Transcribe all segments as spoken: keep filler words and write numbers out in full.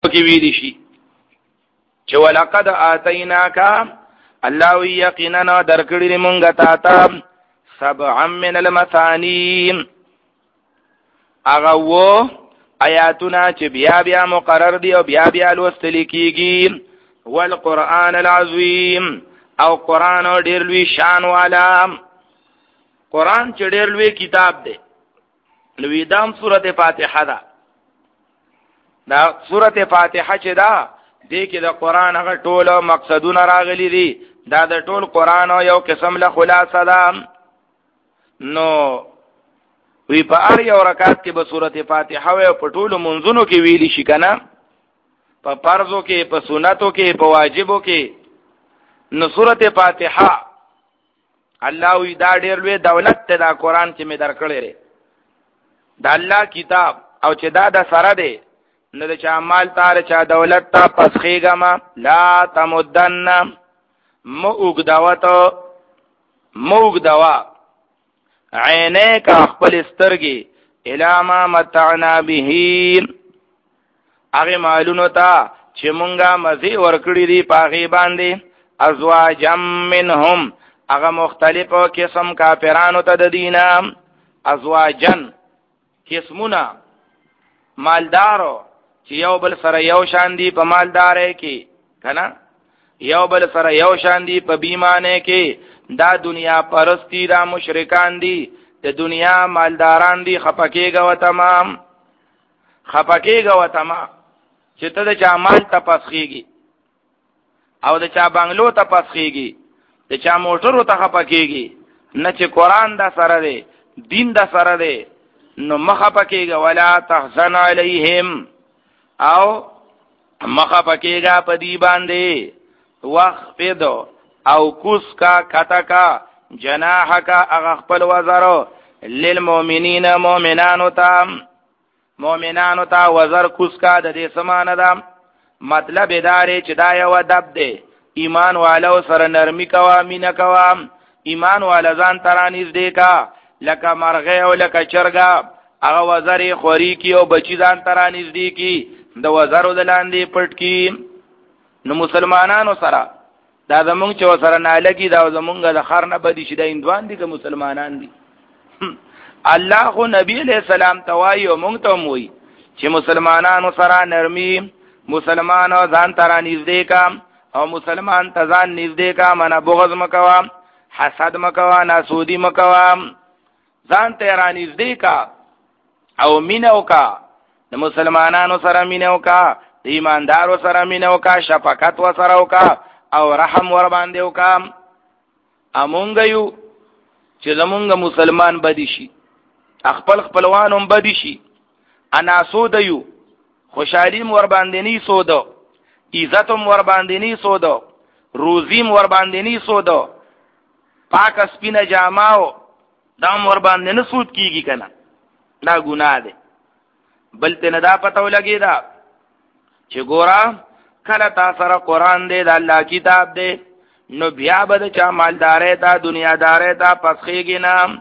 کې ویل شي چې ولقد آتیناک الله یقینا درکړي مونږ ته تا سبع من المثانی هغه و آیاتونه چې بیا بیا مقرر دي او بیا بیا لوستل کیږي والقرآن العظیم او قرآن ډیر لوی شان والا قرآن چې ډیر لوی کتاب دی نو دام سورته فاتحه ده دا سورته فاتحه چې ده دې کې د قرآن هغه ټول مقصدونه راغلي دي دا د ټول قرآن یو قسم له خلاصه ده نو وی په اړ یو رکعت کې به سورته فاتحه او په ټول منځونو کې ویلي شي کنه په فرضو کې په سنتو کې په واجبو کې نو سورته فاتحه الله وی دا ډېر لوی دولت ته دا قرآن چې می درکړی دی دا الله کتاب او چې دا د سره دی نو د چا مال تار چا دولت تا پسخیګما لا تمدن مو وګداوته مو وګداوا عینه کا خپل سترګي الاما متعنا به هغه مالونو ته چې مونږه مزي ورکړي دي پاغي باندې ازواجم منهم هغه مختلفو قسم کافرانو ته د دینه ازواجن قسمونه مالدارو چې یو بل سره یو شان دي په مالدارۍ کې کنه یو بل سره یو شان دي په بیمانه کې دا دنیا پرستی دا مشرکان دي د دنیا مالداران دي خپکیګه و تمام خپکیګه و تمام چې ته د چا مال ته پسخیږي او د چا بنگلو ته پسخیږي د چا موټرو ته خپکیږي نه چې قرآن دا سره دی دین دا سره دی نو مخه پکېګه ولا تحزن علیهم او مخه پکېګه په دی باندې وخفض او کوس کا کتا کا جناح کا اغ خپل وزر للمؤمنین مؤمنانو ته مؤمنانو ته وزر کوس کا د دې سمانه ده مطلب ادارې چې دا یو ادب دی ایمان والو سره نرمی کوا مینا کوا ایمان والا ځان ترانیز دی کا لکه مرغه او لکه چرګا هغه وزر خوري کی او بچی ځان ترانیز دی کی د وزرو د لاندې پټ کی نو مسلمانانو سره دا زمونږ چې سره نه لګي دا زمونږ د خر نه بدی شي د اندوان دي که مسلمانان دي الله خو نبی علیہ السلام توای او مونږ ته موي چې مسلمانانو سره نرمي مسلمانانو ځان ترانیز دی کا او مسلمان ته ځان نږدې کا منه بغض مکوا حسد مکوا ناسودی مکوا ځان ته رانږدې کا او مینو کا د مسلمانانو سره مینو کا د ایماندارو سره مینو کا شفقت و سره وکا او رحم ور باندې وکا امونږ یو چې زمونږ مسلمان بدی شي خپل خپلوانم بدی شي انا سود یو خوشالیم ور باندې ني سودو عزتم ور باندې ني سودو روزیم ور باندې ني سودو پاک سپینه جاماو دام ور باندې نه سود کیږي کنه دا ګناه ده بل ته نه دا پتو لګی دا چې ګورا کله تا سره قران دې د الله کتاب دې نو بیا به چا مالدارې تا دنیادارې تا پسخېږي نه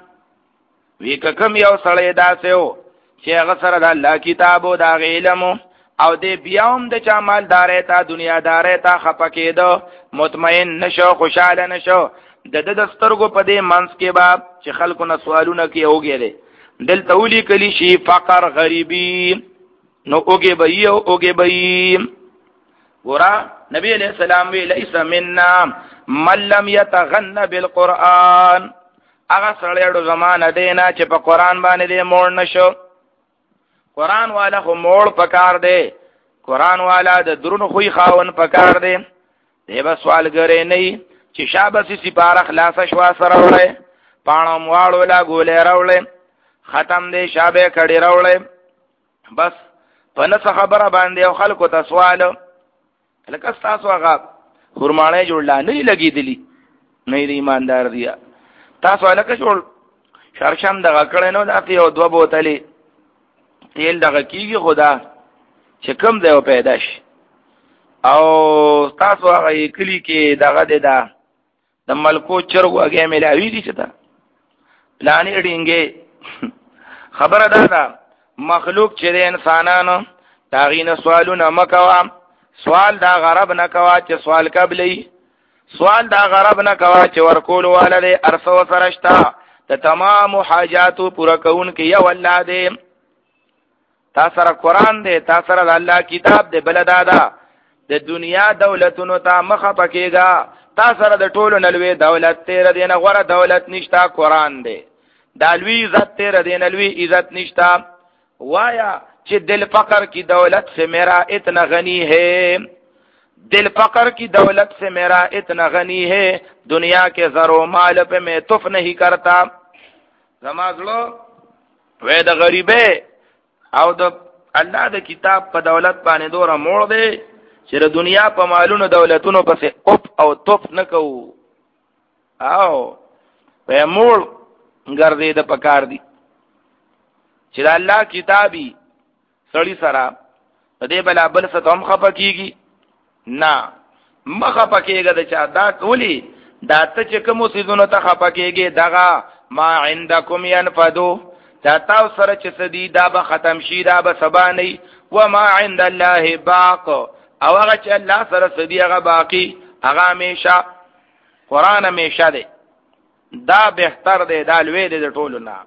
وی ککم یو سړی داسو چې هغه سره د الله کتابو دا علم او دې بیاوم د چا مالدارې تا دنیادارې تا خپکېدو مطمئن نشو خوشاله نشو د د دسترګو په دې منځ کې با چې خلکو نه سوالونه کوي اوګېره دل تولی کلی شي فقر غریبی نو اوګې بې او اوګې بې ګورا نبی علیہ السلام وی لیس منا من لم يتغن بالقران هغه سړی ډو زمانه دینا چې په قران باندې دې موړ نشو قران والا خو موړ پکار دی قران والا د درونو خوې خاون پکار دی دی به سوال غره نه چې شابه سي پاره خلاص شوا سره وړي پانو مواړو لا ګولې راوړي ختم دی شابه کړي راوړي بس په نس خبره باندې خلکو ته سوال لکه تاسو هغه خرمانه جوړل نه لګیدلی نه دی ایماندار دی تاسو لکه جوړ شرشم دغه کړه نو داتې او دوه بوتلې تیل دغه کیږي خدا چې کوم دی پیدا شي او تاسو هغه کلی کې دغه د د ملکو چرګو هغه ملاوي دي چې تا پلانې ډینګې خبره ده دا مخلوق چې د انسانانو داغین سوالونه مکوا سوال دا غرب نکوا چې سوال قبلی سوال دا غرب نکوا چې ورکول والده ارسو سرشتا ته تمام حاجاتو پورا کون کې یو الله دې تا سره قران دې تا سره الله کتاب دې بل دادا د دنیا دولتونو ته مخه پکېګا تا سره د ټولو نلوي دولت تیر دینه غره دولت نشتا قران دې دالوی عزت تیر دینه لوی عزت نشتا وایا چې دل فقر کی دولت سے میرا اتنا غنی ہے دل فقر کی دولت سے میرا اتنا غنی ہے دنیا کے زر و مال پہ میں تف نہیں کرتا زمازلو وې د غریبه او د الله د کتاب په دولت باندې دوره موړ دی چې د دنیا په مالونو دولتونو پسې اوپ او توپ نکو او په موړ ګرځي د پکار دی چې د الله کتابي سړی سره دې بلا بل څه تم خپکیږي نه مخه پکېګه د چا دا ټولي دا ته چې کوم سيزونو ته خپکیږي دغه ما عندكم ينفدو دا تاسو سره چې سدي دا به ختم شي دا به سبا نه و ما عند الله باق او هغه چې الله سره سدي هغه باقی هغه همیشه قران همیشه دی دا بهتر دی دا لوی دی د ټولو نه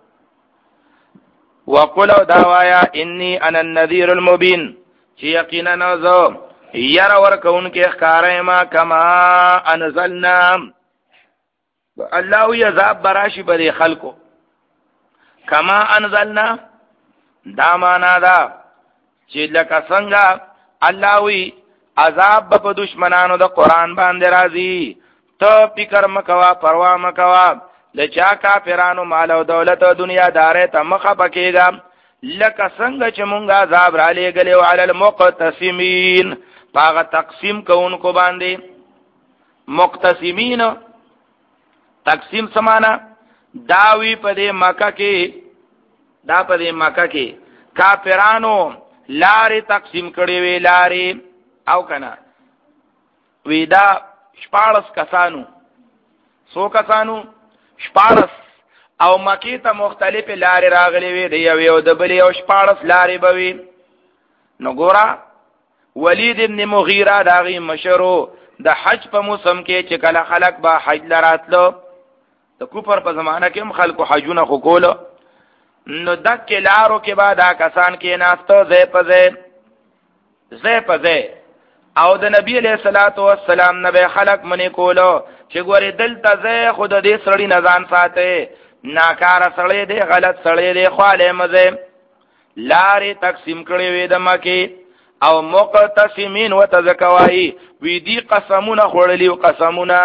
وقلو داوایا انی انا النذیر المبین چی یقینا نوزو یر ورکون کے اخکارے ما کما انزلنا اللہ یذاب براشی بدی خلقو کما انزلنا دا مانا دا چی لکا سنگا اللہ وی عذاب با دشمنانو دا قرآن باندے رازی تو پکر مکوا پروا مکوا لچا کافرانو مال او دولت او دنیا دارې ته مخه پکېګا لکه څنګه چې مونږه عذاب را لېګلې او علی المقتسمین پاغه تقسیم کوونکو باندې مقتسمین تقسیم سمانا داوی په دې مکه کې دا په دې مکه کې کافرانو لارې تقسیم کړې وی لارې او کنه ویدا شپارس کسانو سو کسانو شپارس او مکی ته مختلف لارې راغلي وي دی یو یو د بلی او شپارس لارې بوي نو ګورا ولید ابن مغیره داغي مشرو د حج په موسم کې چې کله خلق با حج لراتلو د کوپر په زمانہ کې هم خلکو حجونه خو کولو نو دک لارو کې بعد کسان کې ناستو زې په زې زې په زې او د نبی علیہ الصلوۃ والسلام نبی خلق منی کولو چې ګوري دلته زه خود دې سړی نزان ساته ناکار سړی دی غلط سړی دی خاله مزه لارې تقسیم کړي وې د مکه او مقتسمین وتزکوای وی دی قسمونه خړلی او قسمونه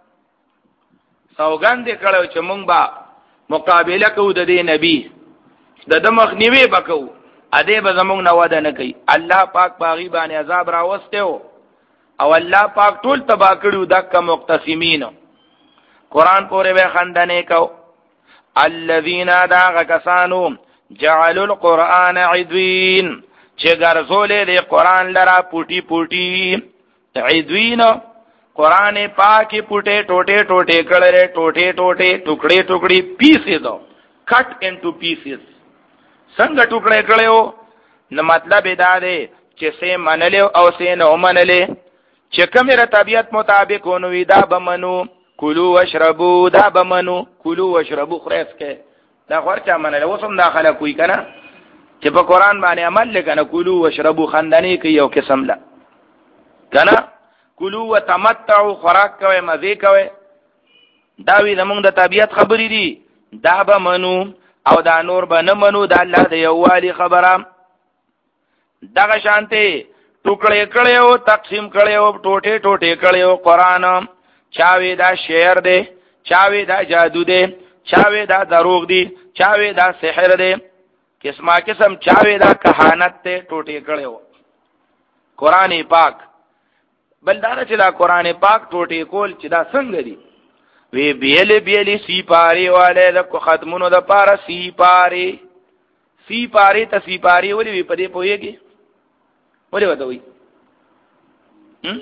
سوګند کړو چې مونږ با مقابله کوو د دې نبی د دمخ نیوي بکو اده به زمونږ نه وعده نه کوي الله پاک باغی باندې عذاب راوستو او الله پاک ټول تبا کړو دک مقتسمین قران پورې به خندنه کو الذين داغ کسانو جعلوا القرآن عدوین چې ګرځولې د قران لرا پوټي پوټي عدوین قران پاکي پوټه ټوټه ټوټه کړه ټوټه ټوټه ټوکړي ټوکړي پیسز دو کټ انټو پیسز څنګه ټوکړي کړو نو مطلب دا دی چې سه منلو او سه نه منلې چې کومه طبيعت مطابق ونوي دا بمنو کلو واشربو دا بمنو کلو واشربو خریس کې دا خورچا منل وسم داخله کوي کنه چې په قران باندې عمل لکنه کلو واشربو خندنی کوي یو قسم لا کنه کلو وتمتعوا خوراک کوي مزه کوي دا وی زمونږ د طبيعت خبرې دي دا بمنو او دا نور به نه منو دا الله د یووالي خبره دغه شانته ټوکړې کړي او تقسیم کړي او ټوټه ټوټه کړي او قران چاوي دا شعر دی چاوي دا جادو دی چاوي دا دروغ دی چاوي دا سحر دی قسمه قسم چاوي دا کہانت ته ټوټه کړي او قران پاک بلدار چې دا قران پاک ټوټه کول چې دا څنګه دی وی بیل بیل سی پاری والے د ختمونو د پارا سی پاری سی پاری ته سی پاری ولې وی پدې پويږي ولې وته وی هم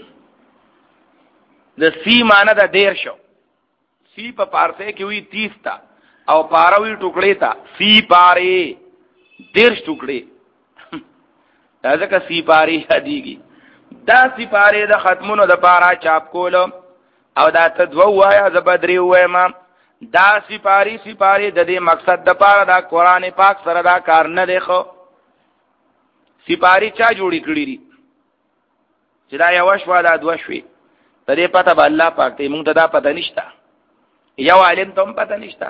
د سی معنی د ډیر شو سی په پارسه کې وی تیس تا او پارا وی ټوکړې تا سی پاری ډیر ټوکړې دا ځکه سپاری هدیږي. دا سپاری د ختمونو د پاره چاپ کولو او دا ته دوه وایا ز بدري وایم. دا سپاری سپاری د دې مقصد د پاره دا قران پاک سره دا کار نه دی. خو سپاری چا جوړی کړی دي چې دا یو شوا دا دوه شوي د دې پته به الله پاک ته، موږ ته دا پته نشته، یو عالم ته هم پته نشته.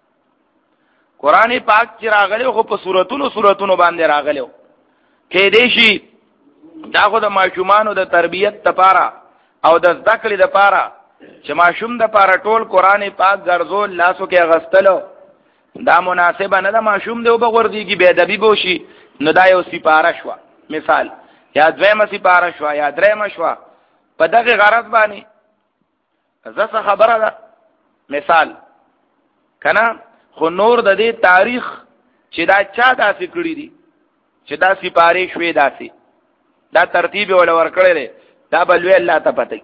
قران پاک چې راغلی خو په سورتونو سورتونو باندې راغلی کې دې شي دا خو د ماشومانو د تربیت لپاره او د زده کړې لپاره چې ماشوم د لپاره ټول قران پاک ګرځول لاسو کې غستلو دا مناسبه نه ده. ماشوم دی وبغورديږي بے ادبي بوشي نو دا یو سپاره شو مثال، یا دویمه سپاره شو یا دریمه شو په دغه غرض باندې زسه خبره ده مثال کنه. خو نور د دې تاریخ چې دا چا داسې کړی دي چې دا سپاره شوي داسې دا ترتیب ولا ورکړی دی دا بلوي الله ته پته.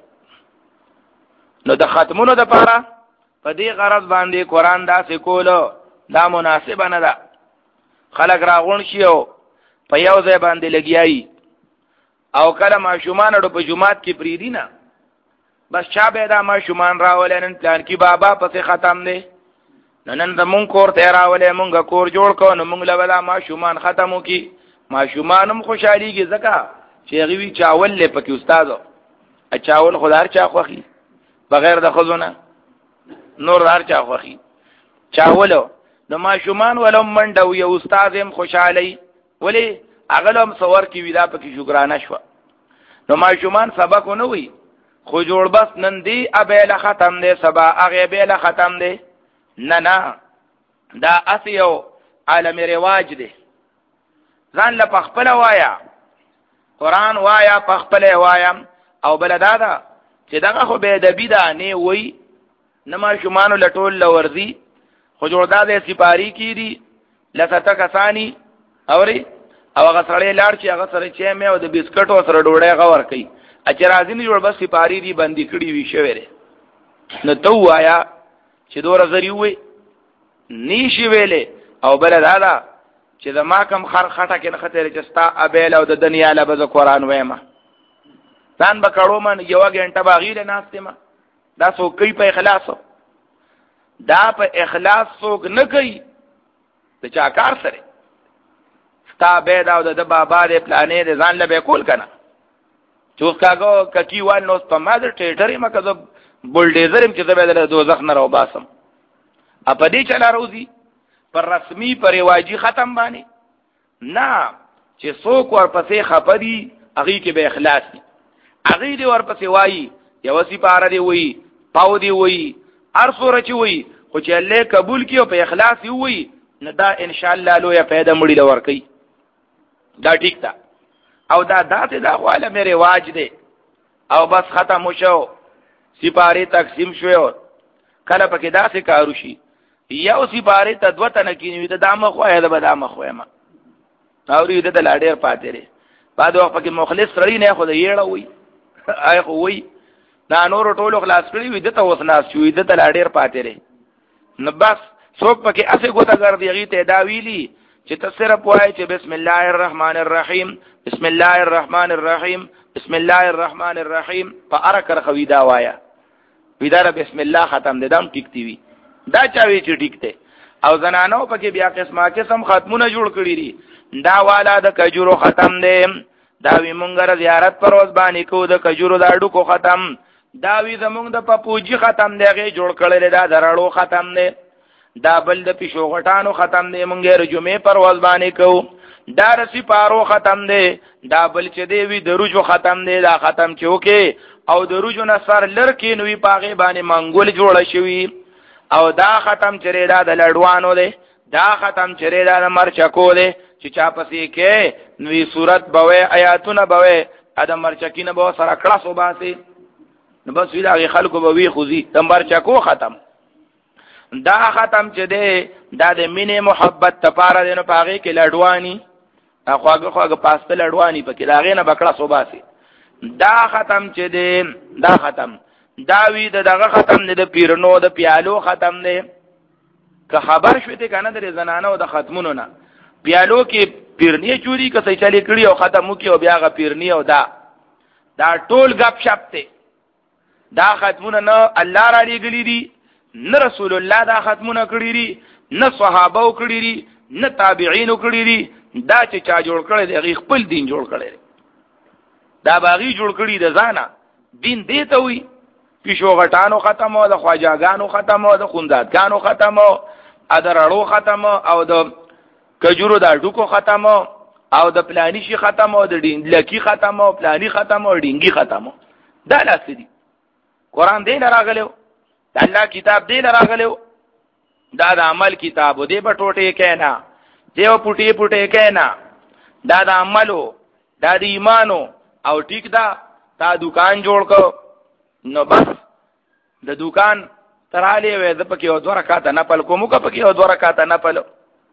نو د ختمونو د پاره په دې غرض باندې قران داسې کولو دا مناسبه نه ده. خلک راغون شي او په یو ځای باندې لګیایي او کله ماشومان اړو په جمعات کې پریدي نه بس چا به دا ماشومان راولې نن پلان کې بابا پسې ختم دی نن زمون کور ته راولې مونږه کور جوړ کو نو مونږ له ماشومان ختمو کې ماشومانم خوشحاليږي ځکه چې غوي چاول له پکې استادو ا چاول خدار چا خوخي بغیر د خزونه نور دار چا خوخي چاولو نو ماشومان ولوم منډو یو استادم خوشحالي ولی اغلم صور کی ودا پکې شکرانه شو. نو ماشومان سبق نه وي خو جوړ بس نن دی ابل ختم دی سبا هغه بیل ختم دی نه نه دا اسیو عالم رواج دی. ځان له پخپل وایا قران وایا پخپل وایا او بلدا دا چې دغه خو به ادبی دا نه وي نه ماشومان لټول لورزي خو جوړ دا دې سپاری کی دي لته کسانی اوري او هغه سره لاړ چې هغه سره چې مې او د بسکټو سره ډوړې غور کوي اچ راځي نه جوړ بس سپاری دي باندې کړي وی شوره. نو تو وایا چې دوره زری وي نشي ویلې او بل دا چې د ما کم خر خټه کې خطر چې ستا ابل او د دنیا له بز قران وایم ځان بکړو من یو غنټه باغیله ناشته ما دا سو کوي په اخلاص دا په اخلاص څوک نه کوي د چا کار سره تا به دا د بابا د پلانې د ځان له به کول کنه چوس کاغو ککی وان نو په ماده ټیټرې مکه د بولډیزرم چې زبې د دوزخ نه راو باسم ا په دې چلا روزي پر رسمي پر رواجی ختم باندې نه چې څوک ورپسې خپدي اغي کې به اخلاص ني اغي دې ورپسې وایي یو سی پاره دی وایي پاو دی وایي ارسوره چی وایي خو چې الله قبول کیو په اخلاص یو وایي نه دا ان شاء الله لوی پیدا مړي لور کوي دا ټیک تا او دا داته دا خواله مې رواج دی او بس ختم شو سپاره تقسیم شو کله پکې داسې کارو شي یو سپاره ته دوه تنه کینوي ته دامه خو یا د بدامه خو ما او دې د لاډیر پاتې لري بعد وخت پکې مخلص سړی نه خو دې یړه وي آی خو وي دا نور ټولو خلاص کړی وي دته وسناس شوې دته لاډیر پاتې لري نو بس څوک پکې اسه ګوته ګرځي غي ته دا ویلي چې ته صرف وایي چې بسم الله الرحمن الرحیم بسم الله الرحمن الرحیم بسم الله الرحمن الرحیم په ارکر خوي دا وایا ویدار بسم الله ختم دې دم ټیک دی وی دا چاوي چې ټیک ته او زنانو پکې بیا قسمه قسم ختمونه جوړ کړی دي دا والا د کجورو ختم دی دا وی مونږه زیارت پر ورځ باندې کو د کجورو دا ډکو ختم دا وی زمونږ د پپوجي ختم دیغه جوړ کړل دا درړو ختم دی دا بل د پښو غټانو ختم دی مونږه رجمه پر ورځ باندې کو دا رسی پارو ختم دی دا بل چې دی وی دروجو ختم دی دا ختم چوکي او دروجو نصر لړکې نوې پاغه باندې منګول جوړ شوی او دا ختم چره دا د لړوانو دی دا ختم چره دا د مرچکو دی چې چا پسې کې نوې صورت بوي آیاتونه بوي ادم مرچکینه به سره کړه سو باسي نو بس وی دا خلکو به وی خوځي د مرچکو ختم دا ختم چې دی دا د مینې محبت تپاره دی نو پاغه کې لړوانی اخواګه خواګه پاسته لړوانی پکې دا غینه بکړه سو باسي دا ختم چې دی دا ختم دا وی د دغه ختم دی د پیرنو د پیالو ختم دی که خبر شوته کنه د زنانو د ختمونو نه پیالو کې پیرنی چوری کسې چلی کړي او ختم وکي او بیا غ پیرنی او دا دا ټول غب شپ ته دا ختمونه نه الله را لګلی دي نه رسول الله دا ختمونه کړی دي نه صحابه کړی دي نه تابعین کړی دي دا چې چا جوړ کړی دی هغه خپل دین جوړ کړی دا باغی جوړ کړی د ځانه دین دی ته وي پیشو غټانو ختمو د خواجاګانو ختمو د خونداتګانو ختمو ادرړو ختمو او د کجورو د ډوکو ختمو او د پلانی شي ختمو د دین لکی ختمو پلانی ختمو ډینګي ختمو دا لاس دي قران دی راغلو د الله کتاب دی راغلو دا د عمل کتاب دی په ټوټه کې نه دیو پټي پټي کې نه دا د عملو دا د ایمانو او ټیک دا تا دکان جوړ کو نو بس د دکان تراله وې د پکې او دوه رکعات نه پل کومو کا پکې او دوه رکعات نه پلو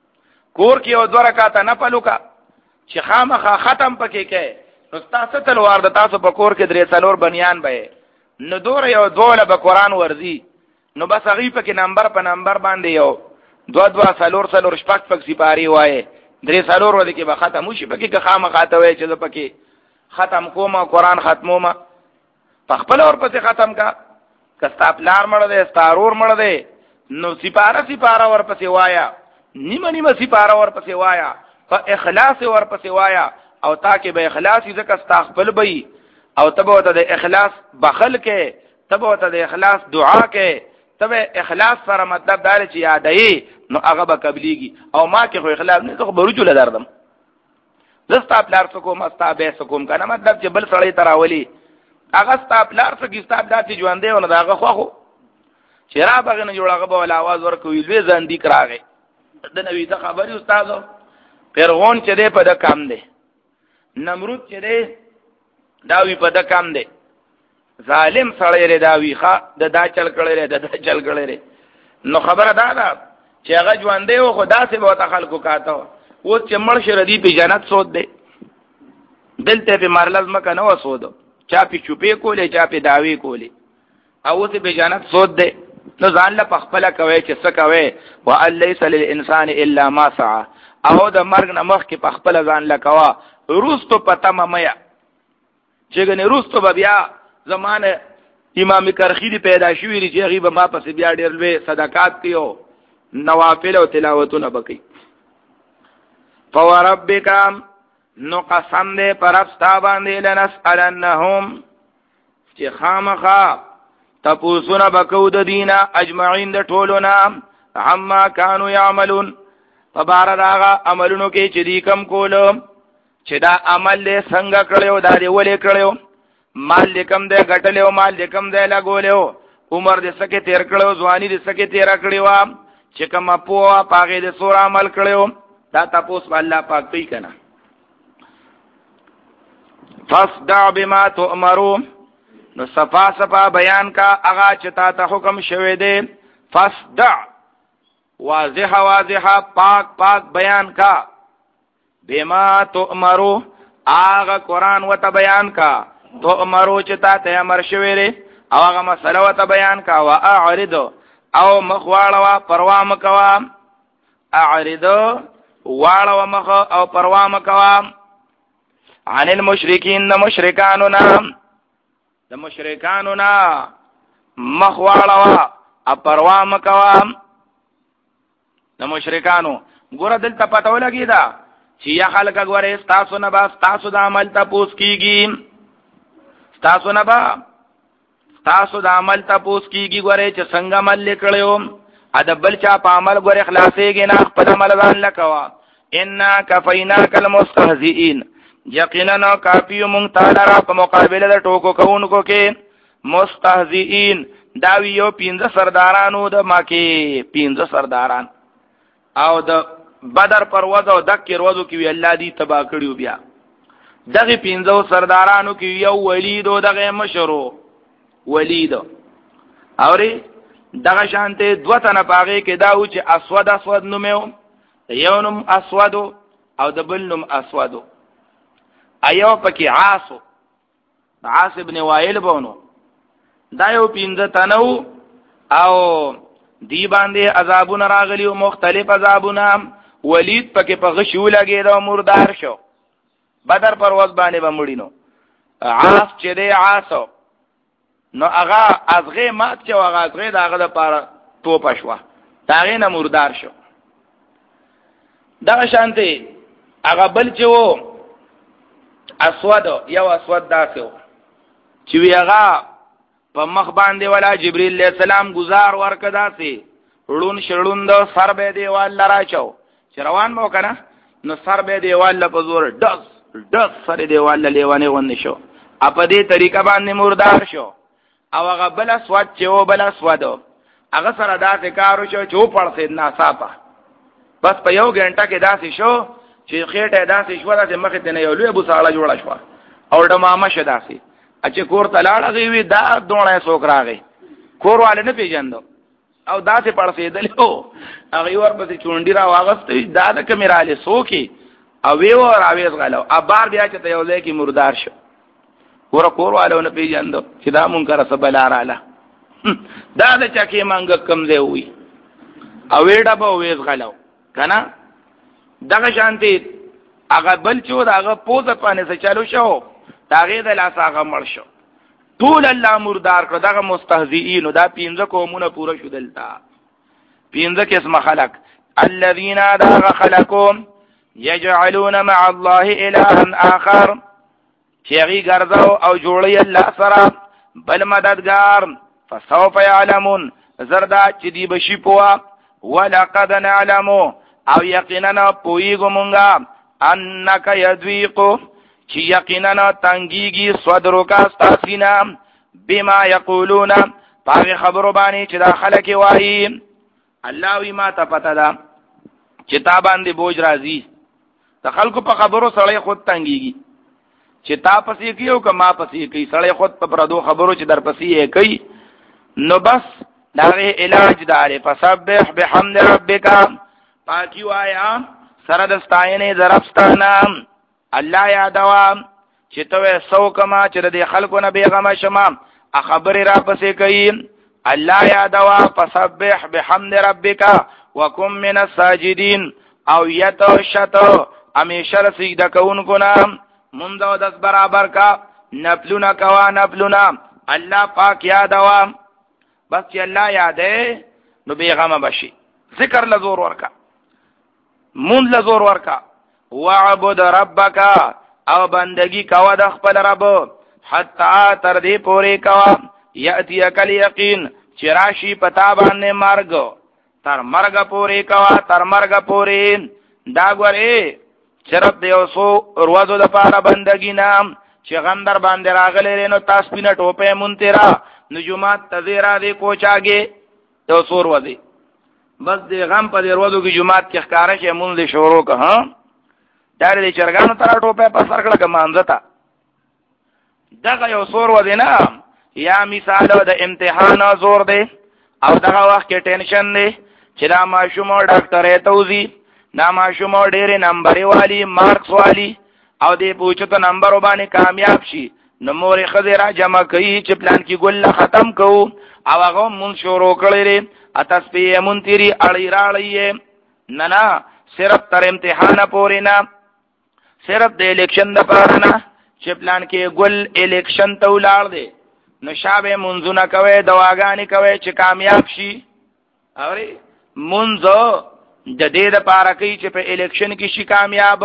کور کې او دوه رکعات نه پلو کا چې خامخا ختم پکې کې نو تاسو تلوار د تاسو په کور کې درې څلور بنیان به نو دور یو دوله به قران ورزي نو بس هغه پکې نمبر په نمبر باندې یو دو دو څلور څلور شپږ پک سپاری وای درې څلور ور دي کې به ختم شي پکې که خامخا ته وای چې پکې ختم کومه قران ختمومه په خپل اور پسې ختم کا کستا پلار مړ دې ستارور مړ دې نو سپاره سپاره ور پسې وایا نیمه نیمه سپاره ور پسې وایا په اخلاص ور پسې وایا او تاکي به اخلاص ځکه ستا خپل بي او تبو ته د اخلاص بخل کې تبو ته د اخلاص دعا کې تبه اخلاص سره مطلب دار چې یادې نو هغه به قبليږي او ما کې خو اخلاص نه ته برجو لدردم زستا پلار څخه مستا به سکوم کنه مطلب چې بل سړی تراولي هغه ستا پلار څخه ستا داتې ژوند دی او نه هغه خو چې را بغنه جوړه به ول आवाज ورکوي لوی ځان دی کراغه د نوې ته خبري استادو فرعون چې دې په د کام دی نمرود چې دې داوی په د کام دی ظالم سړی ری داوی ښا د دا چل کړي ری د دا چل کړي ری نو خبره دا ده چې هغه ژوند دی او خدا سي به خلکو کاته او چې مړ شه ردی په جنت سود دی دلته په مرلز مکه نو سود چا په چوپې کولې چا په داوی کولې او ته په جنت سود دی نو ځان له پخپل کوي چې څه کوي وان ليس للانسان الا ما سعى او د مرګ نه مخ کې پخپل ځان لکوا روستو پته ممیا چې ګنې روستو بیا زمانه امام کرخی دی پیدا شوی ری چې غیب ما پس بیا ډیر لوی صدقات کیو نوافل او تلاوتونه بکی فوربک نو قسم دې پرستا باندې لنسالنهم چې خامخا تپوسونه بکو د دینه اجمعین د ټولونه عما كانوا يعملون فبار داغه عملونو کې چې دی کم کولو چې دا عمل له څنګه کړو دا دی ولې کړو مال لیکم دې غټلو مال لیکم دې لګولیو عمر دې سکه تیر کړو ځواني دې سکه تیر کړو چې کوم په پاګې دې سور عمل کړو دا تاسو الله پاک کوي کنه فاصدع بما تؤمروا نو صفا صفا بیان کا اغا چتا ته حکم شوه دې فاصدع واضح واضح پاک پاک بیان کا بما تؤمروا اغا قران وت بیان کا تو امرو چتا ته امر شوی ری او هغه مسله وته بیان کا وا اعرض او مخواړه پروا مکوا اعرض واړه مخ او پروا مکوا عن المشرکین د مشرکانو نام د مشرکانو نا مخواړه او پروا مکوا د مشرکانو ګور دلته پته ولګی دا چې یا خلک غوړې تاسو نه با تاسو د عمل ته پوس کیږي تاسو نه با تاسو د عمل تاسو کیږي غره چې څنګه عمل لیکلو ادب بل چا په عمل غره خلاصيږي نه خپل عمل ځان لکوا ان کفیناک المستهزئین یقینا کافی مونږ تعالی را په مقابله د ټوکو کوونکو کې مستهزئین دا ویو پینځه سردارانو د مکه پینځه سرداران او د بدر پرواز او دک روزو کې وی الله دی تبا کړیو بیا دغه پینځو سردارانو کې یو ولید او دغه مشرو ولید اوري دغه شانته دوه تنه پاغه کې داو چې اسود اسود نومو یو نوم اسود او د بل نوم اسود ایو پکې عاصو عاص ابن وائل بونو دا یو پینځه تنو او دی باندې عذابونه راغلی او مختلف عذابونه ولید پکې په غشو لګېدو مردار شو. بدر پر ورځ باندې به مړی نو. عاص چې دی عاصو نو هغه ازغه مات چې هغه ازغه دغه د پاره توپ شوه داغه نه مردار شو. دا شانته هغه بل چې وو اسود یو اسود داسو چې وی هغه په مخ باندې ولا جبرئیل علیہ السلام گزار ورکدا سي ړون شړوند سر به دیوال لراچو چې روان مو کنه نو سر به دیوال په زور دس دس سر دیوال لیوانه ون شو. په دې طریقه باندې مردار شو. او هغه بل اسود چې و بل اسود هغه سره داسې کارو شو چې و پړ سیدنا صاحب بس په یو غنټه کې داسې شو چې خېټه داسې شو داسې مخ ته نه یو لوی بوساله جوړه شو او ډمامه شه داسې چې کور ته لاړه غوي دا دونه څوک راغی کور والے نه پیژندو او داسې پړسېدل او هغه ورپسې چونډی را واغستې دا د کمراله سوکي او وی ور اویز غلو ابار بیا چې ته یو لکه مردار شو ور کور والے نه پیژندو چې دا مونږه سبلا رااله دا د چکه مانګ کم دی وی او ویډه به ویز غلو کنه دغه شانتي هغه بل چې هغه پوزه پانه څه چالو شو داغه د لاس هغه مړ شو. طول الله مردار کړ دغه مستهزئین دا پینځه قومونه پوره شو دلته. پینځه قسم خلق الذين دغه خلقهم يجعلون مع الله الها اخر چیغي ګرځاو او جوړي الله سره بل مددگار فسوف يعلمون زردا چې دی بشي پوا ولقد نعلم او یقینا پویګو مونږه انک یذویقو چې یقینا تنګیږي صدرو کا استاسینا بما یقولون پاغه خبرو باندې چې دا خلک وایي الله وی ما ته پته ده چې تا باندې بوج راځي ته خلکو په خبرو سره خود تنګیږي چې تا پسې کیو کما پسې کوي سره خود په پردو خبرو چې در پسې کوي نو بس داغه علاج دار فسبح بحمد ربک پاکی وایا سره د ستاینې درپستانه الله یادوا چې ته سو کما چې د خلکو نه بیغمه شمه خبر را پسې کوي الله یادوا فسبح بحمد ربک وکم من الساجدین او یتو شتو همیشه سجده کوونکو نه منځ او دس برابر کا نفلونه کوا نفلونه الله پاک یادوا بس چې الله یادې نو بیغمه بشي. ذکر لزور ورکا مون لزور ورکا وعبد ربک او بندگی کوا د خپل رب حتا تر دې پورې کوا یاتی کل یقین چراشی پتا باندې مرګ تر مرګ پورې کوا تر مرګ پورې دا غوري چرپ دیو سو روزو د پاره بندگی نام چې غم در باندې راغلې نو تاسو پینه ټوپه مونترا نجومات تذیرا دې کوچاګه یو سور ودی بس دې غم په دې ورځو کې جمعات کې ښکارا شي مونږ دې شروع که ها دا دې چرګانو تر ټوپه په سر کړه کمانځتا دغه یو سور ودی نه یا مثال د امتحان زور دی او دغه وخت کې ټینشن دی چې دا ماشوم ډاکټر ته وزي دا ماشوم ډېر نمبر والی مارکس والی او دې پوښتنه نمبر باندې کامیاب شي نو مورې خزرا جمع کوي چې پلان کې ګل ختم کو او هغه مون شروع کړی اتسپی مونتری اړی راړی نه نه صرف تر امتحان پورې نه صرف د الیکشن د پاره نه چې پلان کې ګل الیکشن ته ولاړ دی نو شابه منځونه کوي دواګانی کوي چې کامیاب شي اوري منځو د دې د پاره کوي چې په الیکشن کې شي کامیاب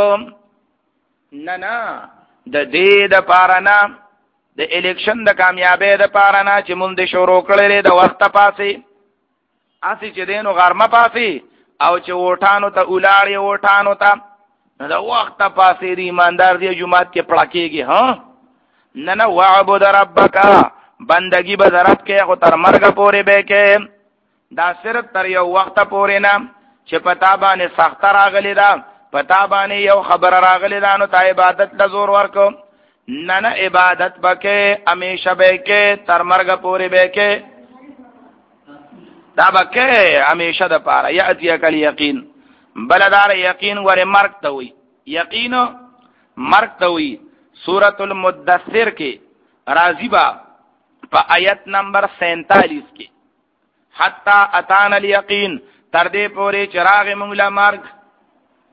نه نه د دې د پاره نه د الیکشن د کامیابی د پاره نه چې مونږ شروع کړل د وخت پاسې اسی چې دینو غرمه پاسې او چې وټانو ته ولاړې وټانو ته د وخت پاسې دی ایماندار دی جمعات کې پړکیږي ها نه نه وعبد ربک بندگی به ضرورت کې خو تر مرګ پورې به کې دا صرف تر یو وخت پورې نه چې پتا باندې سخت راغلی دا پتا باندې یو خبر راغلی دا نو ته عبادت ته زور ورکو نه نه عبادت بکې همیشه به کې تر مرګ پورې به کې دا بکې همیشه د پاره یاتی کل یقین بلدار یقین ور مرګ ته وي یقین مرګ ته وي سورۃ المدثر کې راضی با په آیت نمبر سینتالیس کې حتا اتانا الیقین تر دې پورې چراغ موږ لا مرګ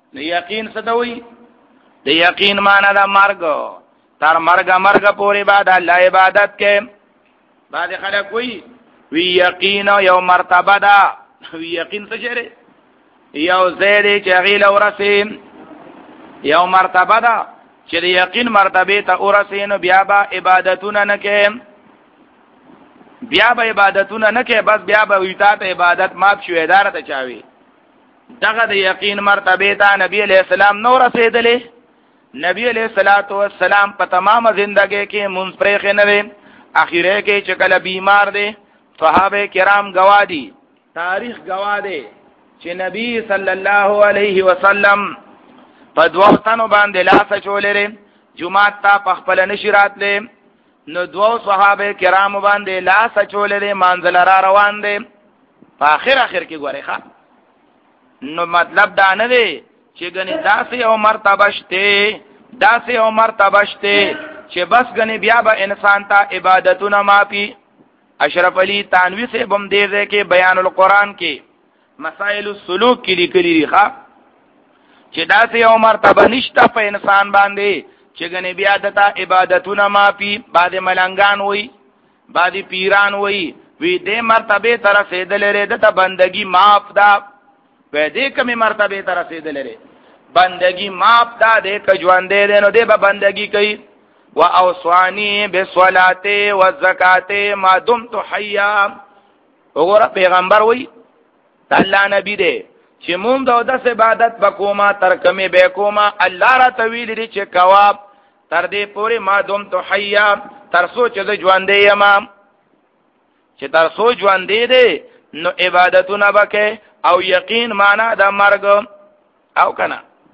نو یقین څه ته وایي؟ د یقین معنا د مرګ، تر مرګ مرګ پورې بعد الله عبادت کې. بعد خلک وایي وی یقین یو مرتبه ده، وی یقین څه شری یو زیری چې غیله ورسې، یو مرتبه ده چې د یقین مرتبه ته ورسې، نو بیا به عبادتونه نه کې، بیا به عبادتونه نه کې، بس بیا به وی تا ته عبادت ماف شو اداره ته چاوي. دغه د یقین مرتبه ته نبی علیہ السلام نو رسیدلې. نبی علیہ الصلوۃ والسلام په تمامه زندګۍ کې منفرخ نه وي، اخیره کې چې کله بیمار دی صحابه کرام گواه دي، تاریخ گواه دی چې نبی صلی الله علیه وسلم په دوه تنو باندې لاس چولې جمعه ته په خپل نشرات لې، نو دوه صحابه کرام باندې لاس چولې منزل را روان دي. په اخر اخر کې ګورې ښا، نو مطلب دا نه دی چې ګنې داسې او مرتبه شته، داسې او مرتبه شته چې بس ګنې بیا به انسان ته عبادتونه مافي. اشرف علی تانوی سے بم دے دے کې بیان القرآن کې مسائل السلوک کې لیکلي دي ښا، چې داسې او مرتبه نشته په انسان باندې چې ګنې بیا دته عبادتونه مافي. بعد ملنګان وای، بعد پیران وای، وی دې مرتبه تر رسیدلې لري دته بندگی معاف ده، و دې کومه مرتبه ته رسیدلې لري بندگی معاف ده، دې ک ژوند دې نو دې به بندگی کوي. و اوصانی بالصلاه والزکات ما دمت حیا. وګوره پیغمبر وای الله نبی دې چې مونږ د عبادت بکوما تر کمه به کوما، الله را تویل دي چې کواب تر دې پوری ما دمت حیا، تر سوچ د ژوند دې یم، چې تر سوچ ژوند دې نو عبادتونه وکې. او یقین معنا د مرګ او کنه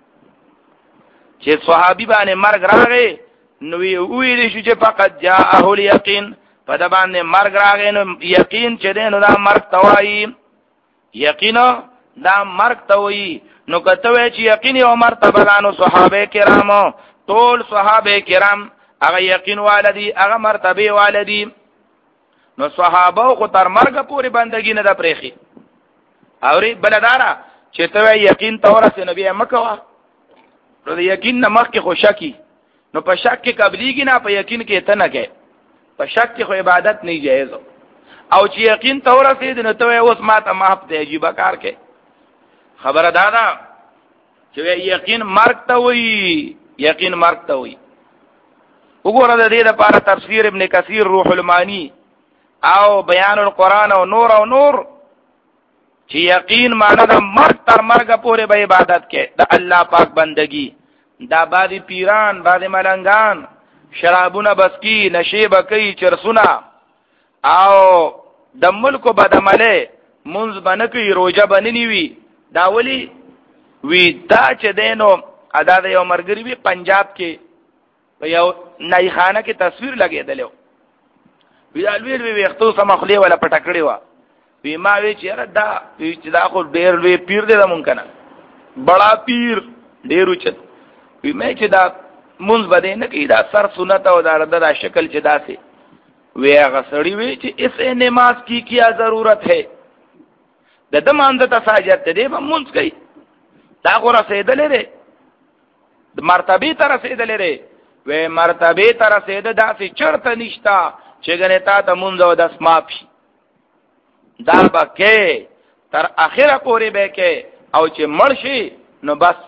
چې صحابي باندې مرګ راغی نو وی دي چې فقط جاءه الیقین، په د باندې مرګ راغی نو یقین چې دین نو دا مرګ توای، یقین دا مرګ توای. نو کته وی چې یقین او مرتبه لانو صحابه کرام ټول صحابه کرام هغه یقین والدی، هغه مرتبه والدی. نو صحابه خو تر مرګ پورې بندګی نه د پرېخي. اوري بلدارا چې ته یقین تورث نبی مکوا، نو د یقین نه مخ کې خو شکی، نو په شک کې قبليږي نه، په یقین کې ته نه کې، په شک کې خو عبادت نه جایز. او چې یقین تورث دې نو ته اوس ما ته معاف دی عجیب کار کې. خبره دا ده چې یقین مرګ ته وایي، یقین مرګ ته وایي. وګوره د دې لپاره تفسیر ابن کثیر روح المانی او بیان القرآن او نور او نور چې یقین معنا د مرګ تر مرګ پورې به عبادت کې د الله پاک بندگی. دا باندې پیران، باندې ملنګان شرابونه بسکی، نشې بکی، چرسونه او د ملک بدعمله منځ باندې کوي، روزه باندې نیوي. دا ولی وی دا چې دینو ادا د یو مرګري وی پنجاب کې په یو نایخانه کې تصویر لګېدلو، وی الویر وی وختو سمخلی ولا پټکړی و، وی ما وی چې دا وی چې دا خو ډېر لوی پیر دی د مونږ کنه، بڑا پیر ډېر اوچت. وی مې چې دا مونږ بده نه کی، دا سر سنت او دا د شکل چې داسې وی هغه سړی وی چې اسے نماز کی کیا ضرورت ہے، د د مانځه ته ساجت دی به مونږ کوي. دا خو رسېدلې دی د مرتبه ته رسېدلې دی، وی مرتبه ته رسېده داسې چرته نشتا چې ګنې تا ته مونږ او د اسماپ شي. دا بکې تر اخره پورې به کې، او چې مړ شي نو بس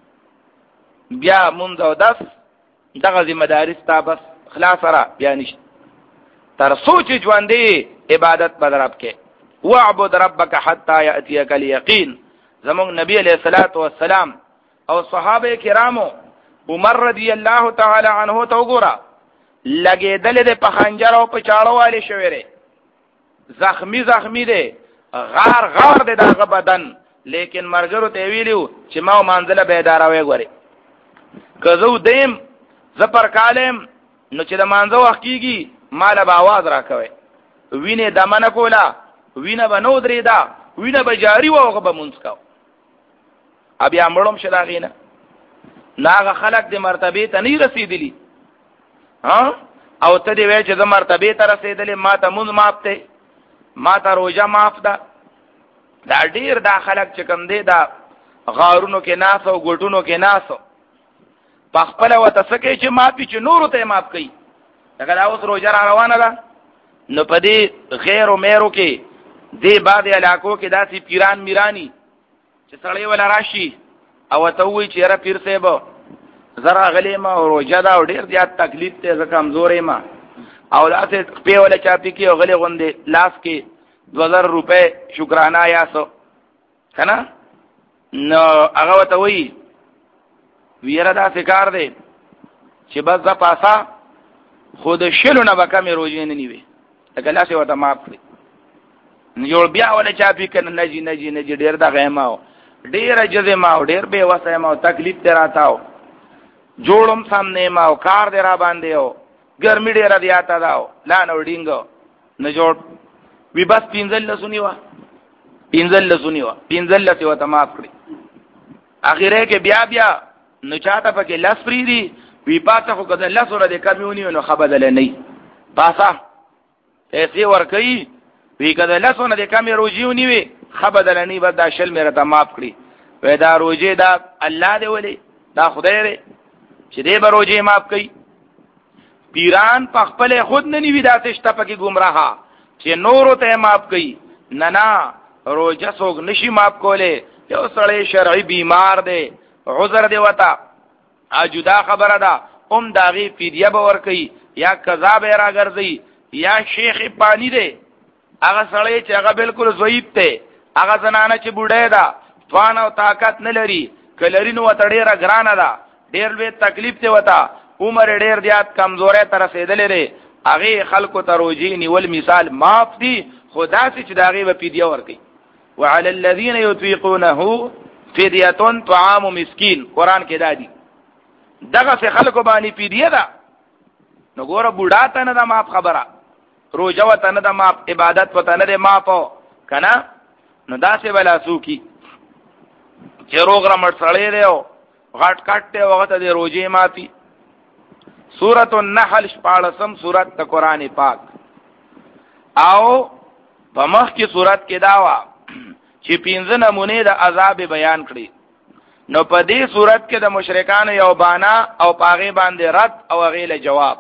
بیا مونږ او داس دغه ذمہ داری ستا بس خلاص را بیا نشته. تر سوچ ژوندې عبادت بدرب کې وعبد ربک حتا یاتیک الیقین. زمون نبی علیہ الصلوۃ والسلام او صحابه کرامو عمر رضی الله تعالی عنہ تو ګورا لګېدل د پخنجر او په چاړو والی شویره، زخمی زخمی دی، غار غار دی دغه بدن، لیکن مرګرو ته ویلو چې ما منزله به اداره وي. ګوري کزو دیم زپر کالم نو چې د مانزه وخت کیږي مال به आवाज راکوي، وینه دمنه کولا، وینه بنو درې دا، وینه به جاری وغه به مونږ کاو. ابي امړم شلاغینه ناغه خلق د مرتبه ته نه رسیدلی ها، او ته دی وای چې د مرتبه ته رسیدلې، ما ته مونږ مافته، ما ته روزه معاف ده. دا ډیر دا خلق چې کوم دی دا غارونو کې ناس او ګټونو کې ناس په خپل وته سکه چې مافي چې نور ته ماف کوي. دا دا اوس روزه را روانه ده نو په دې غیر او مېرو کې دې بعد علاقو کې داسې پیران میرانی چې سړی ولا راشي او ته وی چې را پیر صاحب زرا غلی ما او روزه دا ډیر زیات تکلیف ته زه کمزورې ما او داسې په ولا چاپی کې او غلی غوندې لاس کې دو هزار روپے شکرانه یا سو کنه نو هغه ته وی ویره دا کار دی چې بس دا پاسا خود شلو نه وکمه روزي نه نیوي لکه لاس وته ماف کړی جوړ بیا ولا چاپی کنه نجی نجی نجی ډیر دا غیماو ډیر جزه ما ډیر به وسه ما تکلیف ته راتاو جوړم سامنے ما کار دی را باندې او ګرمي ډیر دی آتا داو لا نو ډینګو نه جوړ وی بس پینځل لسونی وا پینځل لسونی وا پینځل لته وته ماف کړی اخیره کې بیا بیا نو چاته پکې لاس پری دی وی پاتہ خو کده لاس ور دې کمیونی نو خبردل نه پاسا ایسي ور کوي وی کده لاس ور دې کمی روجیونی وی خبردل نه بد شل مې رته ماف کړی وې دا روجه دا الله دې ولي دا خدای دې چې دې به روجه ماف کړي. پیران په خپل خود نه نیوی دا تشته پکې گمراه چې نور ته ماف کړي نه نه روجه څوک نشي ماف کوله یو سړی شرعي بیمار دی عذر دی وتا اجدا خبره ده ام داغي فدیه به ور کوي یا قضا به را ګرځي یا شیخ پانی دی هغه سړی چې هغه بالکل ضعیف دی هغه زنانه چې بوډه ده توان او طاقت نه لري کلری نو وته ډیره ګرانه ده ډیر لوی تکلیف دی وتا عمر ډیر زیات کمزورې تر رسیدلې لري هغه خلکو ته روجي نیول مثال معاف دي خدا چې داغي به فدیه ور کوي. وعلى الذين يطيقونه فدیه طعام مسکین قران کې دادی دغه څه خلکو باندې فدیه ده نو ګوره بوډا ته نه ده معاف خبره روزه وته نه ده معاف عبادت وته نه ده معاف کنه نو داسې ولا سوکی چې روغ رمټ سړی دی او غټ کټ ته وخت د روزه معافي. سورۃ النحل شپاړسم سورۃ د قران پاک او په مخ کې سورۃ کې داوا چې پنځه نمونه د عذاب بیان کړي نو په دې صورت کې د مشرکانو یو بانا او پاغه باندې رد او غیله جواب.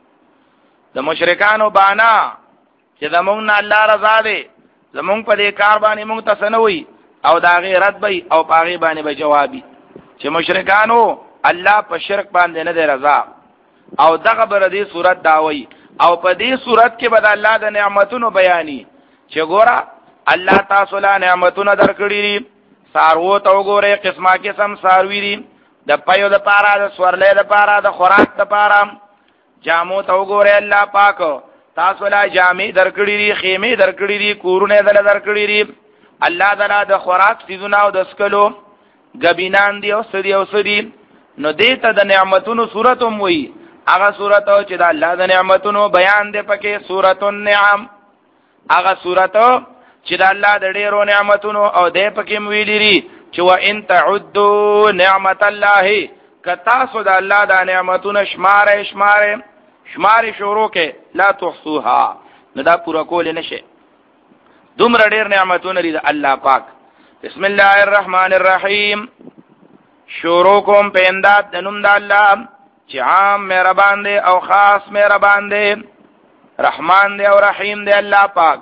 د مشرکانو بانا چې زمونږ نه الله رضا دی زمونږ په دې کار باندې مونږ تسنوي او دا غی رد بي او پاغه باندې به جوابي چې مشرکانو الله په شرک باندې نه دی رضا او دغه بر دې صورت داوي او په دې صورت کې به الله د نعمتونو بیاني چې ګوره الله تاسو له نعمتونو درکړي دي سارو ته وګوره قسمه قسم ساروي دي د پيو د پارا د سورلې د پارا د خوراک د پارا جامو ته وګوره الله پاک تاسو له جامې درکړي دي خیمه درکړي دي کورونه دل درکړي دي الله تعالی د خوراک سيزونه او د سکلو غبینان دي او سدي او سدي نو دې ته د نعمتونو صورت هم وي هغه صورت او چې د الله د نعمتونو بیان دی پکې سورۃ النعم هغه صورت چې د الله د ډیرو نعمتونو او دې پکې ویلي دي چې و ان تعدوا نعمت الله کتا سو د الله د نعمتونو شمار شمار شمار شروع کې لا تحصوها نو دا پورا کول نشي دومره ډیر نعمتونه لري د الله پاک. بسم الله الرحمن الرحیم شروع کوم په انداد د نوم د الله چې عام مهربان دی او خاص مهربان دی رحمان دی او رحیم دی الله پاک.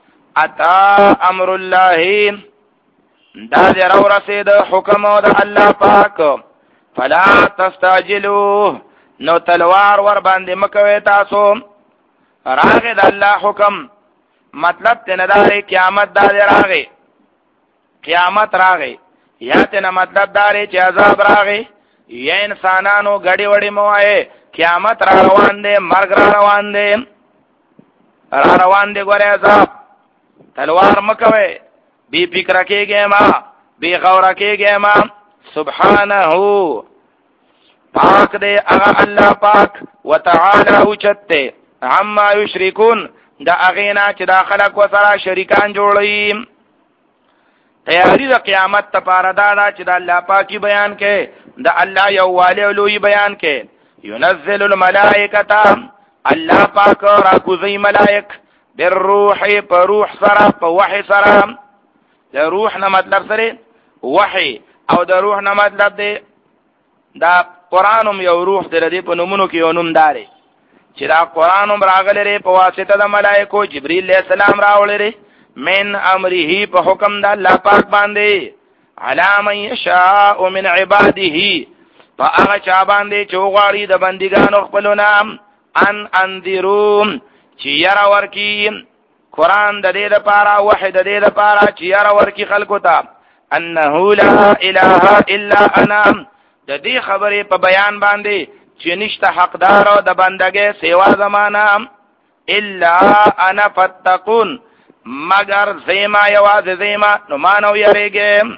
اتا امر الله دا در او رسید حکم او د الله پاک فلا تستعجلوا نو تلوار ور باندې مکوي تاسو راغه د الله حکم مطلب ته نه داري قیامت دا راغی قیامت راغی یا ته نه مطلب داري چې عذاب راغی یا انسانانو غړي وړي موای قیامت را روان دي مرګ را روان دي را روان دي ګوره عذاب تلوار مکوي بی فکر کېږي ما بی غور کېږي ما سبحانه پاک دے اغا اللہ پاک وتعالی اوچتے عما یشرکون دا اغینا چې دا خلق و سرا شریکان جوړی. تیاری دا قیامت تپارا دادا چې دا اللہ پاکی بیان کے دا اللہ یوالی علوی بیان کے ینزل الملائکتا اللہ پاک راکوزی ملائک بالروح پر روح سرا پر وحی سرا دا روح نا مطلب سرے وحی او د روح نه مطلب دی دا قرآنم یو روح دی ردی په نومونو کې یو نوم داري چې دا قرآنم راغلی ری په واسطه د ملائکو جبرئیل علیہ السلام راوړی ری من امره په حکم د الله پاک باندې علی من یشاء من عباده په هغه چا باندې چې وغواړي د بندګانو خپلونه ان انذرون چې یرا ورکی قرآن د دې لپاره وحی د دې لپاره چې یرا ورکی خلکو ته انه لا اله الا انا د دې خبرې په بیان باندې چې نشته حقدار او د بندګۍ سیوا زمانہ الا انا فتقون مگر زیما یواز زیما نو مانو یریږي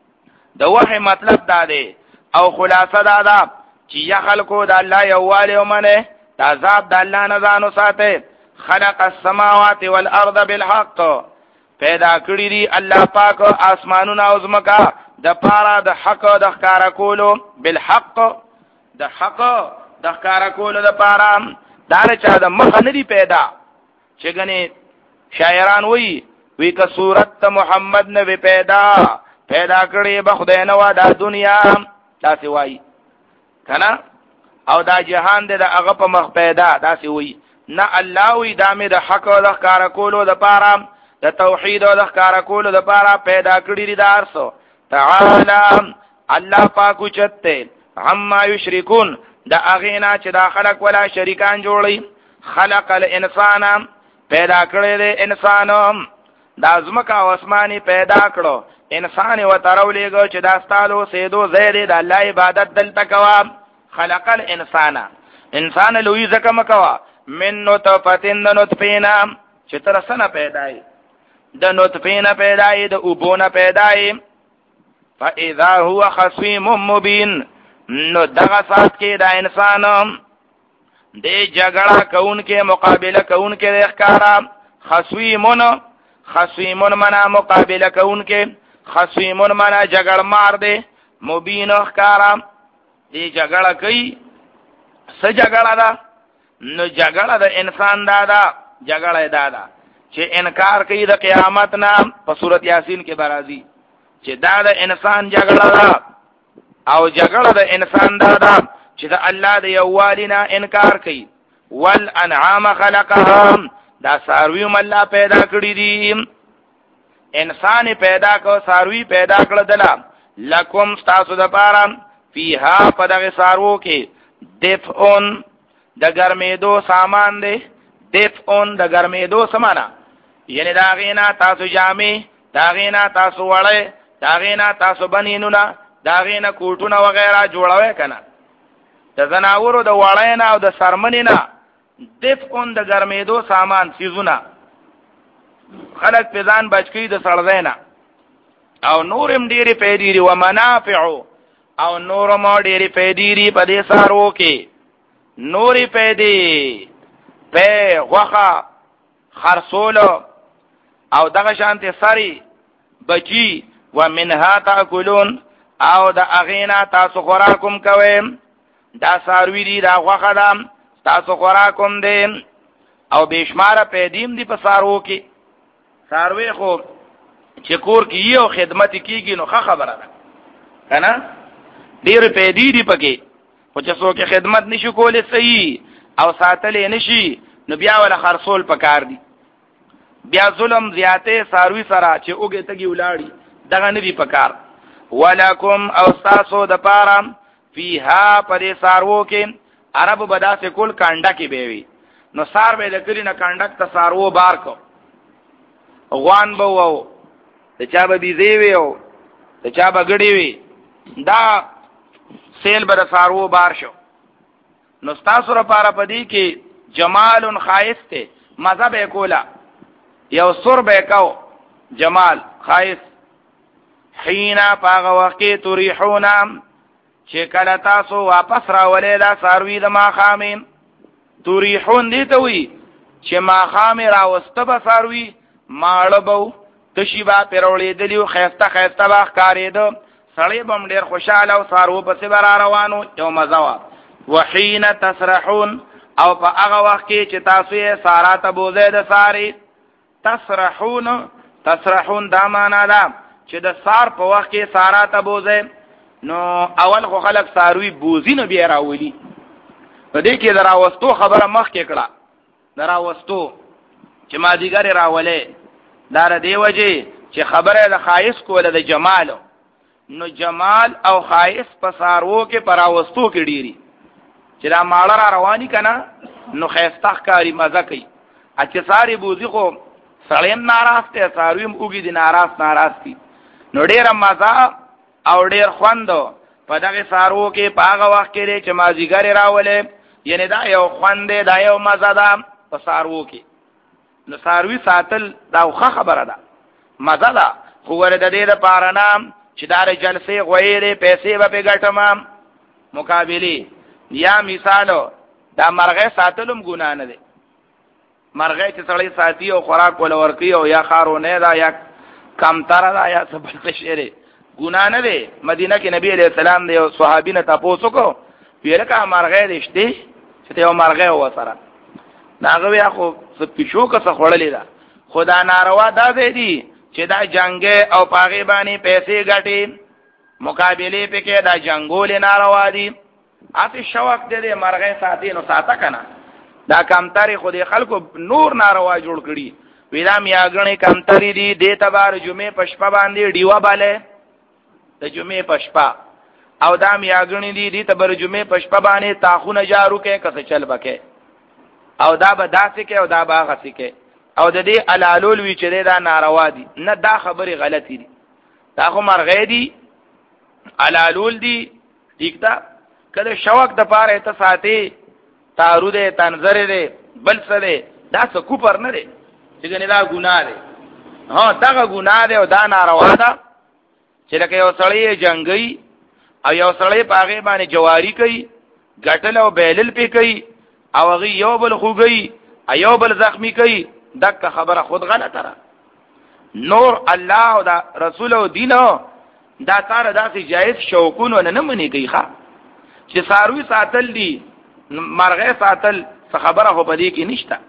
د وحی مطلب دا دی او خلاصه دا ده چې یا خلکو د الله یووالی ومنه د عذاب د الله نه ځانو ساته خلق السماوات والارض بالحق پیدا کړی دی الله پاک اسمانونه او زمکا د پاره د حق د ښکارا کولو بالحق د حق د ښکارا کولو د پاره دا چا د مخ نه دی پیدا چې غني شاعران وی وی که صورت محمد نه پیدا پیدا کړی به خدای نه وا د دنیا تاسو وای کنه او دا جهان دې د هغه په مخ پیدا تاسو وی نه الله وی د امید حق او د ښکارا کولو د پاره د توحید او د ښکارا کولو د پاره پیدا کړی دی دارسو تعالی الله پاک چته عما یشرکون د اغینا چې دا خلق ولا شریکان جوړي خلق الانسان پیدا کړی دی انسان د ازمکه او اسماني پیدا کړو انسان و ترولېګو چې دا ستالو سیدو زید د الله عبادت دلته کوا خلق الانسان انسان لوی زکه مکوا من نطفتن نطفینا چې تر سنه پیدای د نطفینا پیدای د اوبونه پیدای فاذا هو خصيم مبين نو دغه سات کې دا انسان د جګړه کون کې مقابله کون کې ښکارا خصيمون خصيمون معنا مقابله کون کې خصيمون معنا جګړ مار دی مبين ښکارا دی جګړه کوي س جګړه ده نو جګړه د انسان دا ده جګړه دا ده چې انکار کوي د قیامت نه په سورۃ یاسین کې برازي چې دا د انسان جګړه ده او جګړه د انسان دا ده چې د الله د یووالینا انکار کوي والانعام خلقها دا ساروی الله پیدا کړی دي انسان پیدا کو ساروی پیدا کړل دلا لکم تاسو د پاره فیها په دغه سارو کې دفعون د ګرمېدو سامان دی دفعون د ګرمېدو سمانا یعنی دا غینا تاسو جامې دا غینا تاسو وړې دا غینا تاسو بنینونه دا غینا کوټونه وغیرہ جوړوي کنه د زناورو د وړینا او د سرمنینا دفعون د ګرمېدو سامان سيزونه خلق پیزان بچکی د سړزینا او نورم ډيري پیډيري و منافع او نورم ډيري پیډيري په دې سارو کې نوري پیډي په غوخه خرصول او دغه شانته ساري بچي و منها تاكلون او د اغینا تاسو خوراکم کوي دا ساروی دی دا غوخه ده تاسو خوراکم دي او بشماره پیدیم دی په سارو کې ساروی خو چې کور کې یو خدمت کیږي نو ښه خبره ده کنه ډیر پیدی دی پکې خو چې څوک خدمت نشي کولای صحیح او ساتلې نشي نو بیا ولا خرصول پکار دی بیا ظلم زیاته ساروی سره چې اوګه تګي ولاړی دغه نه دی پکار ولکم او تاسو د پاره فیها پرې سارو کې عرب بدا سے کول کانډا کې بیوي نو سار به د کلی نه کانډک ته سارو بار کو غوان بو وو د چا به بيزي ویو د چا به غړي وی دا سیل بر سارو بار شو نو تاسو را پاره پدی کې جمال خائف ته مذهب کولا یو سر به کو جمال خائف حینا پاغه وخت تریحونا چې کله تاسو واپس راولې دا ساروی د ماخامین تریحون دي ته وی چې ماخام راوسته به ساروی ماړبو تشیبا پرولې دلیو خيسته خيسته باخ کارېدو سړی بم ډیر خوشاله او سارو په سبر روانو یو مزوا وحین تسرحون او په هغه وخت کې چې تاسو یې سارا ته بوزه د ساری تسرحون تسرحون دا معنا ده چې د سار په وخت کې سارا ته بوزه نو اول خو خلک ساروی بوزي نه بیا راولي په دې کې دراوستو خبره مخ کې کړه دراوستو چې ما دیګر راولې دار دی وجه چې خبره د خایس کوله د جمال نو جمال او خایس په سارو کې پراوستو کې ډيري چې دا ماړه را رواني کنه نو خيستخ کاری مزه کوي چې ساری بوزي خو سړیم ناراسته سارویم اوګي دي ناراست ناراستی نو ډیر مزه او ډیر خوندو په دغه سارو کې پاغه وخت کې چې مازیګر راولې یعنی دا یو خوند دا یو مزه ده په سارو کې نو ساروی ساتل دا خو خبره ده مزه ده خو ورته د دې لپاره نام چې دار جلسه غویره پیسې به ګټم مقابله یا مثالو دا مرغه ساتلم ګنا نه ده مرغه چې سړی ساتي او خوراک ول ورکی او یا خارونه دا یا کم تر دا یا څه بل څه شری ګنا نه ده مدینه کې نبی عليه السلام دی او صحابینه تاسو کو پیرکه مرغه دشته چې یو مرغه و سره ناغه بیا خو څه پښو کا څه خړلې ده خدا ناروا دا دی چې دا جنگ او پاغي باندې پیسې ګټي مقابله پکې دا جنگول ناروا دي اته شوق دې مرغه ساتي نو ساته کنه دا کمتري خو دې خلکو نور ناروا جوړ کړي ویلا میاګنې کمتري دي د تبار جمعه پشپا باندې ډیوا باله د جمعه پشپا او دا میاګنې دي د تبر جمعه پشپا باندې تاخونه جارو کې کس چل بکې او دا به داسې کې او دا به غسې کې او د دې علالول وی چې دا ناروا دي نه دا خبره غلطي دي دا خو مرغې دي علالول دي ٹھیک تا کله شوق د پاره ته ساتي تارو دې تنظر دې بل څه دې دا څه کوپر نه دي چې ګنې دا ګناه دي ها دا ګناه دي او دا ناروا ده چې لکه یو سړی جنگي او یو سړی پاغه باندې جواری کوي غټل او بیلل پی کوي او غي یو بل خوګي ایو بل زخمی کوي دک خبره خود غلطه را نور الله او دا رسول او دین دا کار داسې جایز شوقونه نه منی کوي ښا چې ساروی ساتل دي مرغه ساتل څه خبره هو پدې کې نشته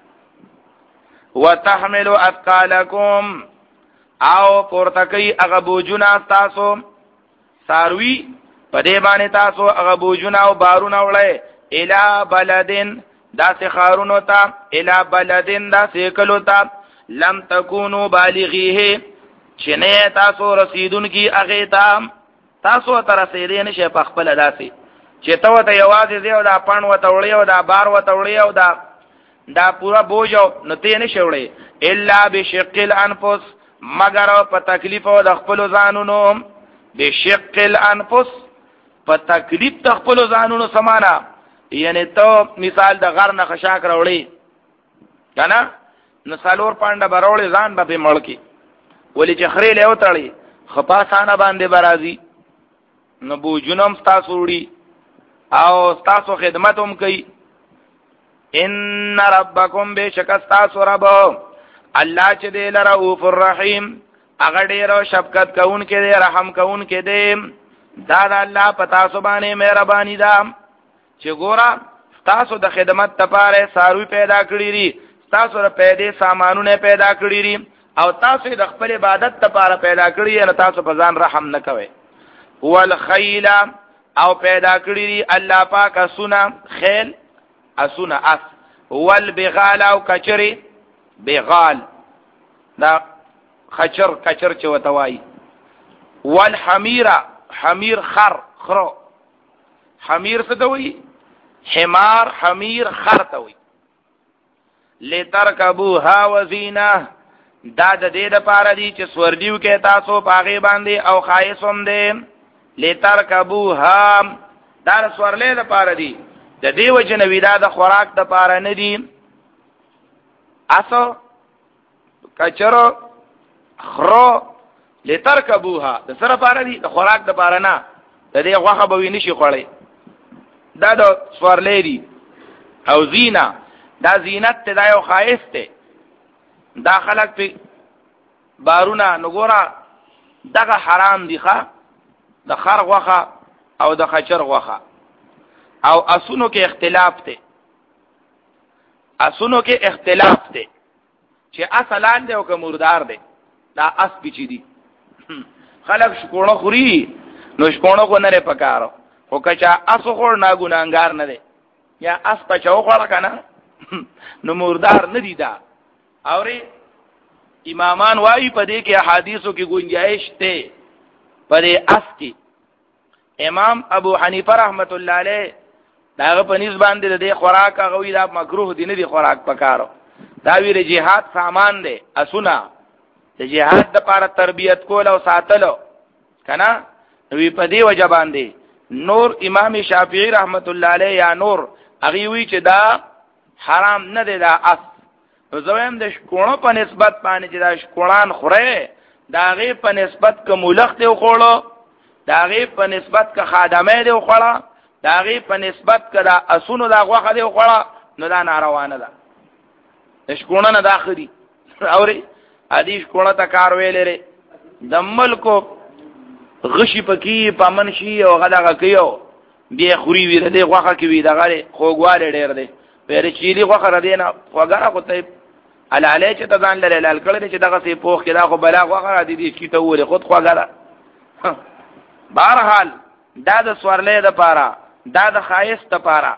وتحملوا اثقالکم او پورته کوي هغه بوجونه تاسو ساروی پدې باندې تاسو هغه بوجونه او بارونه وړي الی بلدن دا سه خارونو تا الی بلدن دا سه کلو تا لم تکونو بالغیه چنه تاسو رسیدون کی اغه تا تاسو تر رسیدې نشه په خپل داسي چې تو ته یوازې دیو دا پان و تولې او دا بار و تولې او دا دا پورا بوجو نته نشه وړي الا بشق الانفس مگر په تکلیف او د خپل ځانونو بشق الانفس په تکلیف د خپل ځانونو سمانا یعنی تو مثال د غر نه خشاک راوړي کنه نسالور پانډه براوړي ځان به مړکی ولی چې خري له وتړي خپاسانه باندې برازي نو بو جنوم تاسو وړي او تاسو خدمت هم کوي ان ربکم بشکستاسو رب الله چې دې لرؤف الرحیم هغه ډېر شفقت کوون کې دې رحم کوون کې دې دا د الله پتا سبحانه مهرباني ده چې ګورا تاسو د خدمت لپاره ساروی پیدا کړی ری تاسو را پیدا سامانونه پیدا کړی ری او تاسو د خپل عبادت لپاره پیدا کړی نه تاسو په ځان رحم نه کوئ والخیل او پیدا کړی ری الله پاک اسونه خیل اسونه اس والبغال او کچری بغال دا خچر کچر چې وتوای والحمیر حمیر خر خرو حمیر څه دوی حمار حمیر خر توي لترکبوها وزینه دا د دې لپاره دي چې سوردیو کې تاسو پاغي باندې او خایسوم دي لترکبوها دا سورلې لپاره دي د دې وجنه ودا د خوراک د لپاره نه دي اسو کچرو خرو لترکبوها د سره لپاره دي د خوراک د لپاره نه د دې غوخه به ویني شي خوړې دا د سوارلې دي او زینا دا زینت ته دا یو خایس ته دا خلق په بارونه نګورا دغه حرام دي ښا د خر غوخه او د خچر غوخه او اسونو کې اختلاف ته اسونو کې اختلاف ته چې اصلان دی او که مردار دی دا اس بچی دي خلق شکوړه خوري نو شکونه کو نه پکارو خو کچا اسو خور نا ګناګار نه دی یا اس پچاو خور کنه نو مردار نه دی دا اوري امامان وایي په دې کې احادیثو کې گنجائش ته پرې اس کې امام ابو حنیفه رحمت الله علیه داغه په نسبت باندې د خوراک غوی دا مکروه دي نه دي خوراک پکارو دا ویره جهاد سامان دی اسونه د جهاد د لپاره تربیت کول او ساتلو کنه وی په دی وجه باندې نور امام شافعی رحمت الله علیه یا نور هغه وی چې دا حرام نه دی دا اس زویم د شکونو په نسبت باندې چې دا شکونان خوره دا غي په نسبت ک مولخ دی خوړو دا غي په نسبت ک خادمه دی خوړه دا غي په نسبت ک دا اسونو دا غوخه دی خوړه نو دا ناروانه ده شکونه نه داخلي اوري حدیث کوړه تا کار ویلې د ملکو غشي پکې پامنشي او غداغه کيو بیا خوري وی ده غوخه کې وی دغه خوګواله ډېر ده پیر چيلي غوخه ردينه وګره کوته علاله چې تدان لري لال کړي چې دغه سي پوخ کې دا خو بلا غوخه دي دي کی ته وره خود خوګره بهرحال دا د سوارلې د پاره دا د خایس د پاره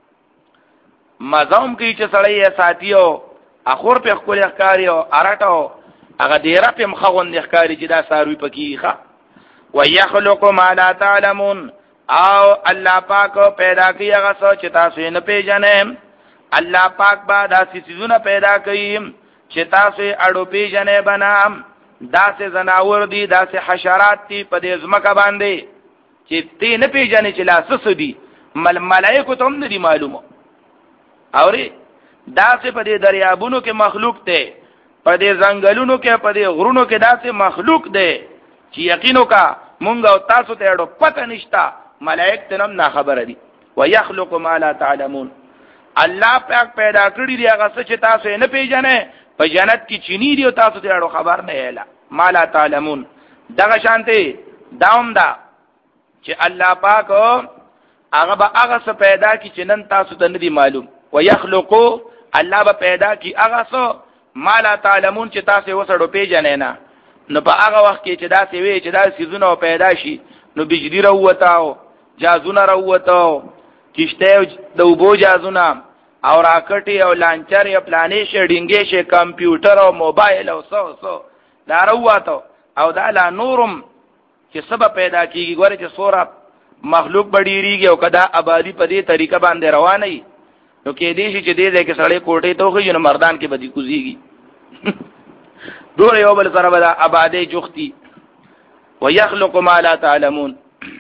مزوم کې چې سړی ساتيو اخور په خپل اخکاری او اراټو هغه ډیره په مخغون اخکاری چې دا ساروي پکې ښه ويخلق ما لا تعلمون او الله پاک پیدا کوي هغه څه چې تاسو نه پیژنئ الله پاک با داسې چیزونه پیدا کوي چې تاسو اړو پیژنئ بنام داسې زناور دي داسې حشرات دي په دې ځمکه باندې چې تی نه پیژنې چې لاسس دي مل ملائکه ته هم نه دي معلومه اوري داسې په دې دریابونو کې مخلوق دی په دې ځنګلونو کې په دې غرونو کې داسې مخلوق دی چې یقینو کا مونږ او تاسو ته اړو پته نشتا ملائکه ته هم نه خبره دي ويخلق ما لا تعلمون الله پاک پیدا کړی دی هغه څه چې تاسو نه پیژنئ په جنت کې چینی دی او تاسو ته اړو خبر نه یاله ما لا تعلمون دغه شانته داوم دا چې الله پاک هغه به هغه څه پیدا کی چې نن تاسو ته نه دی معلوم ويخلقو الله به پیدا کی هغه څه ما لا تعلمون چې تاسو وسړو پیژنئ نه نو په هغه وخت کې چې دا سی وی چې دا سيزونه پیدا شي نو بجلی راوتاو جازونه راوتاو کشته د وبو جازونه او راکټي او لانچر یا پلانې شه ډینګې شه کمپیوټر او موبایل او سو سو دا راوتاو او دا لا نورم چې سبب پیدا کیږي ګوره چې سوره مخلوق بډیریږي او کدا آبادی په دې طریقه باندې روانه وي نو کې دې شي چې دې دې کې سړی کوټې ته خو جن مردان کې بدی کوزيږي دور یو بل سره بدا آبادی جوختي ويخلق ما لا تعلمون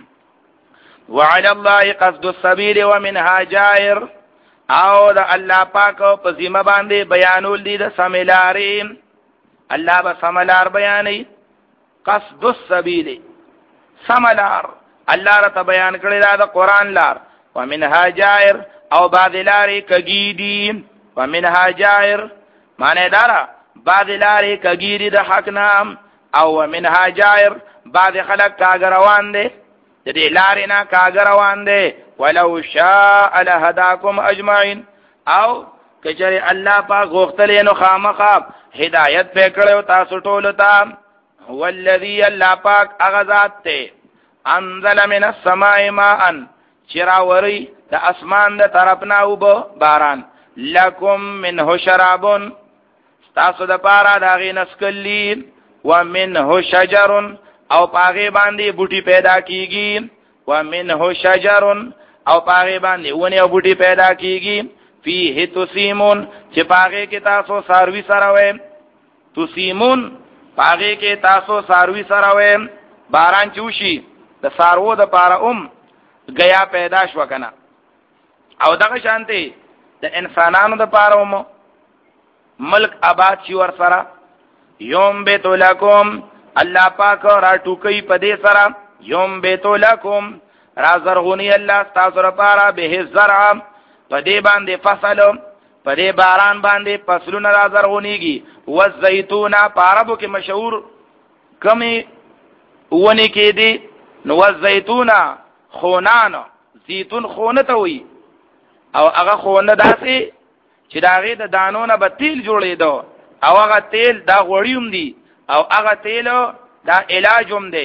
وعلى الله قصد السبيل ومنها جائر او دا الله پاک په ذمہ باندې بیانول دي د سملارین الله به سملار بیانې قصد السبيل سملار الله را بیان کړی دا د قران لار ومنها جائر او بعض لارې کګیدي ومنها جائر معنی دارا بعض لارې کګیری د حق نام او ومنها جائر بعض خلق کاغروان دي د دې لارې نه کاغروان دي ولو شاء لهداكم اجمعين او کچره الله پاک غوښتل نو خامخا هدایت په کړو تاسو ټول ته هو الذي الله پاک هغه ذات ته انزل من السماء ماء چراوري د اسمان د طرفنا وب باران لکم منه شراب تاسو د پارا داغي نسکلی ومنه شجر او پاغه باندې بوټي پیدا کیږي ومنه شجر او پاغه باندې ونه او بوټي پیدا کیږي فيه تسيمون چې پاغه کې تاسو ساروي سره وې تسيمون پاغه کې تاسو ساروي سره وې باران چوشي د سارو د پارا اوم غیا پیدا شو کنه او دغه شانتي د انسانانو د پاره اوم ملک آباد شي ور سره یوم بیت لکم الله پاک را ټوکی پدې سره یوم بیت لکم را زرغونی الله تاسو لپاره به زرع پدې باندې فصل پدې باران باندې فصلونه را زرغونیږي و زيتون پاربو کې مشهور کمی ونی کې دي نو زيتون خونان زيتون خونه ته وي او هغه خونه داسې چې داغه د دانونه به تیل جوړېدو او هغه تیل دا غوړیوم دي او هغه تیل دا علاجوم دی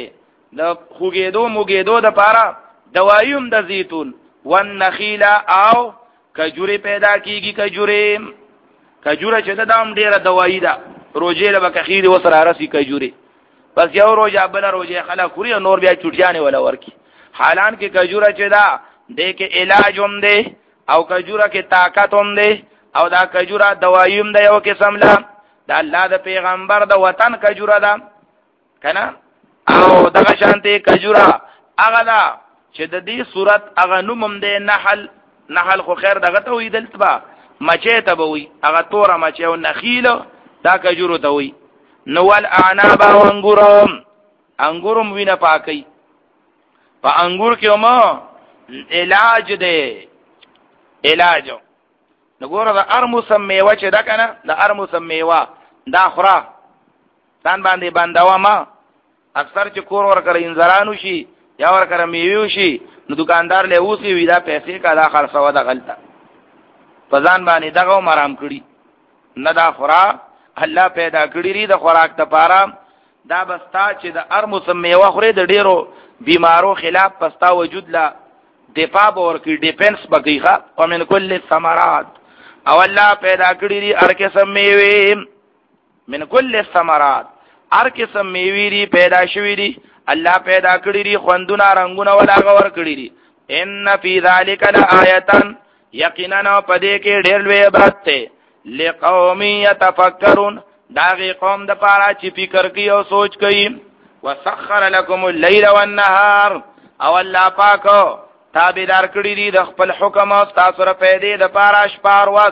د خوګېدو موګېدو د پاره دوايوم د زیتون والنخیل او کجوري پیدا کیږي کجوري کجوره چې د دام ډیره دوايي ده روزه له بکخیر وسره راسي کجوري بس یو روزه بل روزه خلا خوري نور بیا چټیانه ولا ورکی حالان کې کجوره چې دا د کې علاج هم دی او کجوره کې طاقت هم دی او دا کجوره دوايي هم ده یو قسم لا د الله د پیغمبر د وطن کجوره ده کنه او دغه شانته کجوره هغه دا چې د دې صورت هغه نوم دی نحل نحل خو خیر دغه ته وې دلته مچې ته وې هغه توره مچې او نخیل دا کجوره ته وې نوال اعناب او انګورم انګورم وینه پاکي په انګور کې هم علاج دی علاج نګوره د ارموسم میوه چې دا کنه د ارموسم میوه دا خورا ځان باندې باندوا ما اکثر چې کور ور کړی انزرانو شي یا ور کړی میوه شي نو دکاندار له اوسې وی دا پیسې کا دا خرڅوا دا غلطه په ځان باندې دغه مرام کړی نه دا خورا الله پیدا کړی ری د خوراک ته پاره دا بستا چې د ارموسم میوه خوري د ډیرو بیمارو خلاف پستا وجود لا دفاع باور کی ډیفنس بقیخه ومن کل الثمرات او الله پیدا کړی ری هر قسم میوه من کل الثمرات هر قسم میوه ری پیدا شوی ری الله پیدا کړی ری خوندونه رنگونه ولا غور کړی ری ان فی ذلک لآیه یقینا پدې کې ډېر لوی عبرت ته لقوم یتفکرون داغه قوم د پاره چې فکر کوي او سوچ کوي وسخر لكم الليل والنهار او الله پاکو تابعدار کړی دي د خپل حکم او تاسو را پیدا د پاره شپار وز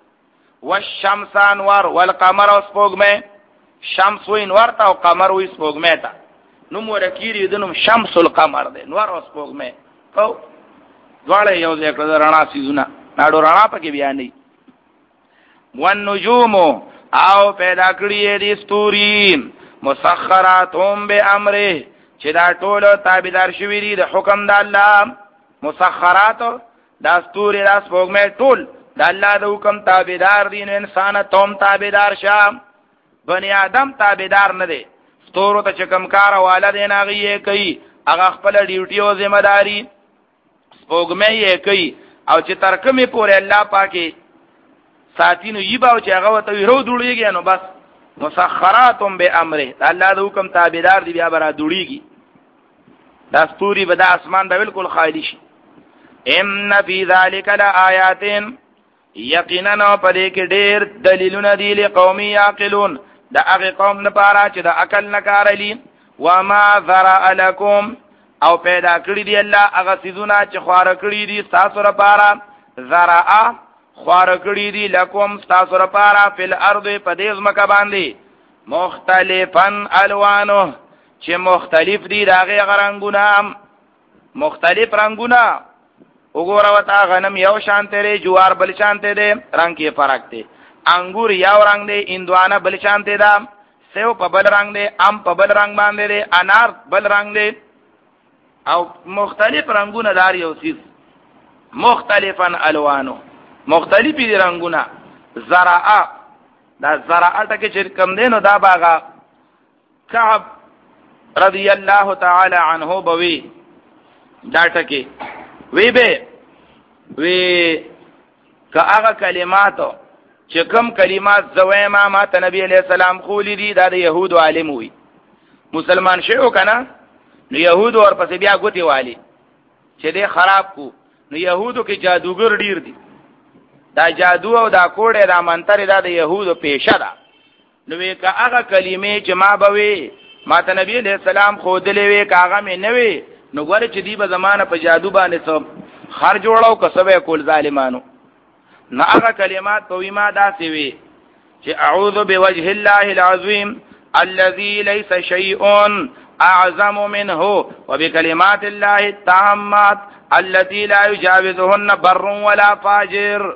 والشمس انوار والقمر اسپوږمه شمس و انوار تا او قمر و اسپوږمه تا نو مرکیری دنم شمس القمر ده نور اسپوږمه او دواړه یو ځای کړه رڼا سيزونه ناړو رڼا پکې بیان نه والنجوم او پیدا کړی دي ستوري مسخراتهم بامره چې دا ټول تابعدار شوی دي د حکم د الله مسخرات دا ستوري راس پوغمه ټول د الله د حکم تابعدار دي نو انسان ته تابعدار شه بني آدم تابعدار نه دي ستورو ته چکم کار والدین هغه کوي هغه خپل ډیوټي او ذمہ داری پوغمه یې کوي او چې ترکمه پورې الله پاکي ساتینو یباو چې هغه وته ورو دوړيږي نو بس مسخراتم بامره الله د حکم تابعدار دي بیا برا دوړيږي دا ستوري به د اسمان د بالکل خالی شي ان فی ذلک لآیات یقینا پدې کې ډېر دلیلونه دي لقوم یعقلون دا هغه قوم لپاره چې د عقل نه کارلی و ما ذرا لكم او پیدا کړی دی الله هغه سيزونه چې خوار کړی دي تاسو لپاره ذرا خوار کړی دي لکم تاسو لپاره فل ارض پدې ځمکه باندې مختلفن الوانو چې مختلف دي داغه رنگونه مختلف رنگونه وګوره وتا غنم یو شانته لري جوار بل شانته دي رنگ کې فرق دی انګور یو رنگ دی اندوانه بل شانته ده سیو په بل رنگ دی ام په بل رنگ باندې دی انار بل رنگ دی او مختلف رنگونه دار یو سیس مختلفن الوانو مختلف دي رنگونه زرعه دا زرعه ټکه چې کم دینو دا باغه کعب رضی الله تعالی عنه بوي دا ټکه وی به وی که هغه کلماتو چې کوم کلمات زویما ما ته نبی علیہ السلام خولی دي دا د يهودو عالم وي مسلمان شیو کنه نو يهودو ور پسې بیا ګوتی والی چې دې خراب کو نو يهودو کې جادوګر ډیر دي دا جادو او دا کوډه دا منتر دا د يهودو پیشه ده نو وی که هغه کلمې چې ما بوي ما ته نبی علیہ السلام خودلې وی کاغه مې نه وی نو ګوره چې دی په زمانه په جادو باندې څو خر جوړاو کسبه کول ظالمانو نه هغه کلمات په ما داسې وی چې اعوذ بوجه الله العظیم الذي ليس شيء اعظم منه وبكلمات الله التامات التي لا يجاوزهن بر ولا فاجر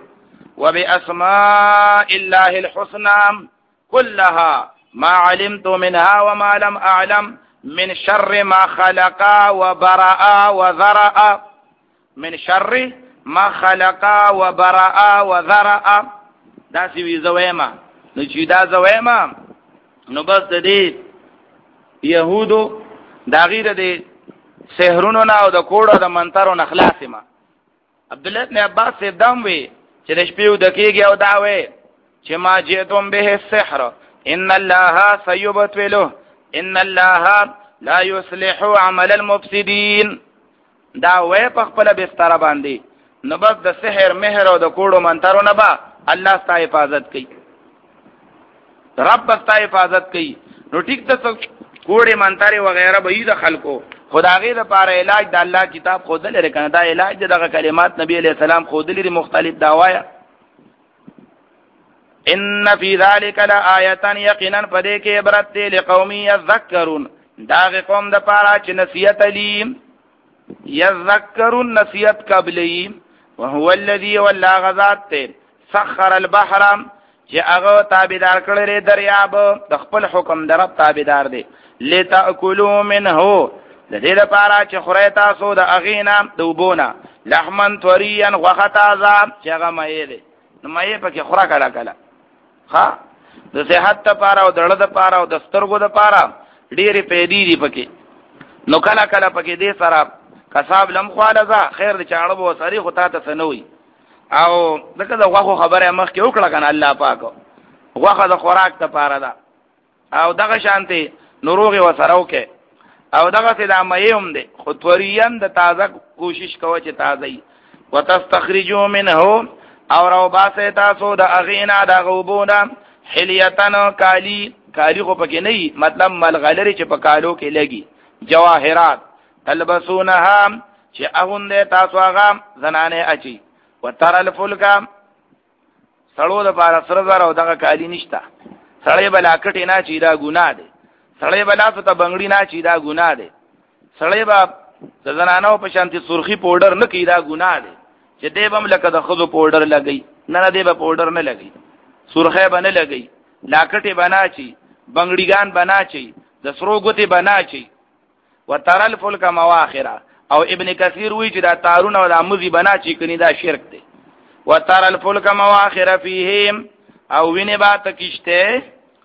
وبأسماء الله الحسنى كلها ما علمت منها وما لم أعلم من شر ما خلق وبرأ وذرأ من شر ما خلق وبرأ وذرأ دا سی زویما نو چې دا زویما نو بس دې يهودو دا غیر دی سحرونو نه او د کوړو د منترو نه خلاص ما عبد الله ابن عباس سے دم وی چې د شپې د کېږي او دا وی چې ما جئتم به السحر ان الله سيبطله ان الله لا يصلح عمل المفسدين دا وی په خپل بستر باندې نو بس د سحر مهر او د کوړو منترو نه با الله ستاسو حفاظت کوي رب ستاسو حفاظت کوي نو ټیک ته کوړې منتري وغیرہ به د خلکو خدای د پاره علاج د الله کتاب خود لري کنه دا علاج دغه کلمات نبی علیہ السلام خود لري مختلف داوایا ان فی ذلک لآیه یقینا پدې کې عبرت دی لقوم یذکرون دا قوم د پاره چې نصیحت علیم یذکرون نصیحت قبلی وهو الذی ولا غزات سخر البحر چې هغه تابعدار کړی دریاب د خپل حکم درب تابعدار دی لتاکلوا منه د دې لپاره چې خوري تاسو د اغینا د وبونه لحمن طريا وختازا چې هغه مې ده نو مې پکې خورا کړه کړه ها د صحت لپاره او دړه لپاره او د سترګو لپاره ډېری پیډې دي پکې نو کله کله پکې دې سره کساب لم خالزا خیر د چاړو و سری خو تا ته سنوي او دغه د غوخو خبره مخ کې وکړه کنه الله پاک غوخه د خوراک لپاره ده او دغه شانتي نوروغي و سره وکي او دغه څه د مېوم دي خو توريان د تازه کوشش کوي چې تازه وتستخرجوا منه او رو باسه تاسو د اغینا د غوبونه حلیتن کالی کالی خو پکې نه مطلب ملغلری چې په کالو کې لګي جواهرات تلبسونها چې اغوند تاسو هغه زنانه اچي وتر الفلک سړو د بار سره زره او دغه کالی نشتا سړی بلا کټی نه چي دا ګناه دی سړی بلا ته بنگړی نه چي دا ګناه دی سړی با د زنانو په شانتي سرخی پاوډر نه کی دا ګناه دی چې دې بم لکه د خزو پاوډر لګي نه نه دې به پاوډر نه لګي سرخه باندې لګي لاکټي بنا چي بنگړیګان بنا چي د سرو ګوتې بنا چي وترل فلک مواخره او ابن کثیر وی چې دا تارون او د امزي بنا چي کني دا شرک دی وترل فلک مواخره فیهم او وینه با تکشته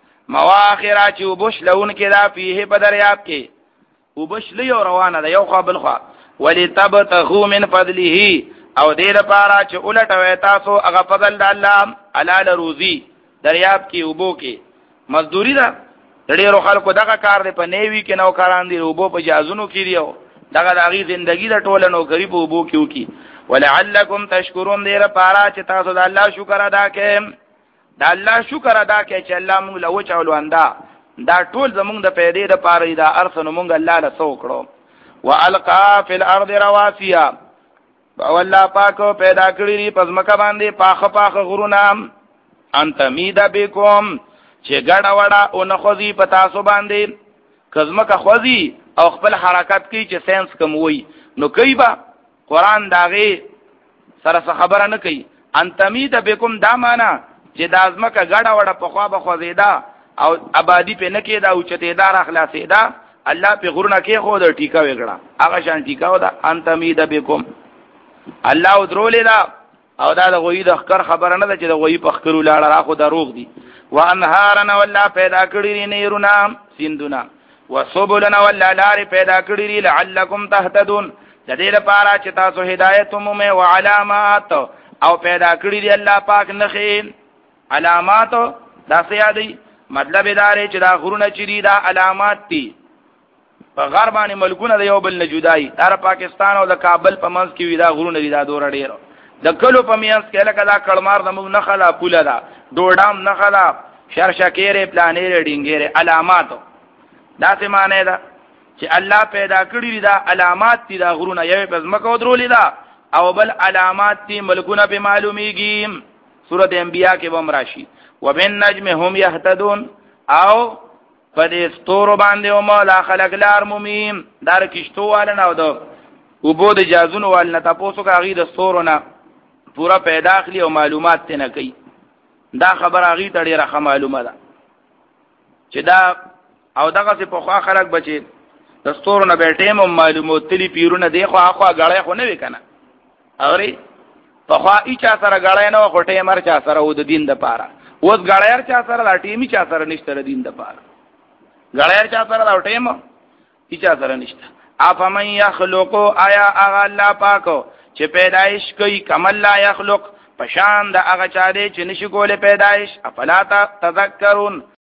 مواخره چې وبش لون کې دا فيه په دریاب کې وبش لی روانه ده یو قابل خو ولتبتغوا من فضله او دې لپاره چې اولټوي تاسو هغه فضل د الله علال روزي دریاب کې وبو کې مزدوری ده ډېرو خلکو دغه کار دی په نیوي کې نو کاران دي وبو په جازونو کې دیو دغه دغه ژوندۍ د ټوله نو غریب وبو کې وکي ولعلکم تشکرون دې لپاره چې تاسو د الله شکر ادا کړئ دا الله شکر ادا کړئ چې الله موږ له وچولو انده دا ټول زمونږ د پیدې د پاره دا ارسنو موږ الله له سو کړو والقا فی الارض رواسیا والله پاکو پیدا کړی ری پزمکه باندې پاخه پاخه غرونه انت میدا بكم چې ګډه وړه او نخوځي پتا سو باندې کزمکه خوځي او خپل حرکت کوي چې ساينس کوم وي نو کوي با قران داغه سره خبره نه کوي انت میدا بكم دا معنا چې د ازمکه ګډه وړه په خوا به خوځیدا او آبادی په نه کېدا او چته دار اخلاصیدا الله په غرونه کې خو د ټیکا وګړه هغه شان ټیکا ودا انت میدا بكم الله درولې دا او دا د غوی د خکر خبره نه ده چې د غوی په خکرو لاړه راخو دروغ دي وانهارنا ولا پیدا کړی نیرونه سیندونه وسبلنا ولا لار پیدا کړی لعلکم تهتدون د دې لپاره چې تاسو هدایت مومه او علامات او پیدا کړی دی الله پاک نخې علامات دا سیادی مطلب دا لري چې دا غرونه چری دا علامات دي په غرباني ملکونه د یو بل نه جدای تر پاکستان او د کابل په منځ کې وی دا غرونه دي دا دور ډیر د کلو په میانس کې لکه دا کلمار د موږ نه خلا پوله دا ډوډام نه خلا شرشکېره پلانېره ډینګېره علامات دا څه معنی ده چې الله پیدا کړی دا علامات دي دا غرونه یو په ځمکه درولې دا او بل علامات دي ملکونه به معلومیږي سورۃ انبیاء کې بم راشي وبالنجم هم يهتدون او پدې ستورو باندې او مولا خلق لار مومیم دار کشتو والنه او د وبو د جازونو والنه تاسو کاغي د ستورو نه پورا پیدا اخلي او معلومات تنه کوي دا خبر اغي ته ډیره معلومه ده چې دا او دغه په خوا خلق بچي د ستورو نه به ټیم معلومات تلی پیرونه دی خو اخوا غړې خو نه وکنه اوري په خوا ایچا سره غړې نه خو ټیمر چا سره و د دین د پاره اوس غړې چا سره د ټیمي چا سره نشته د دین د پاره غړې چا سره د ټیم هیڅ سره نشته. افمن یخلقو آیا هغه الله پاکو چې پیدایش کوي کمل لا یخلق پشان د هغه چا دی چې نشي کوله پیدایش. افلا تذکرون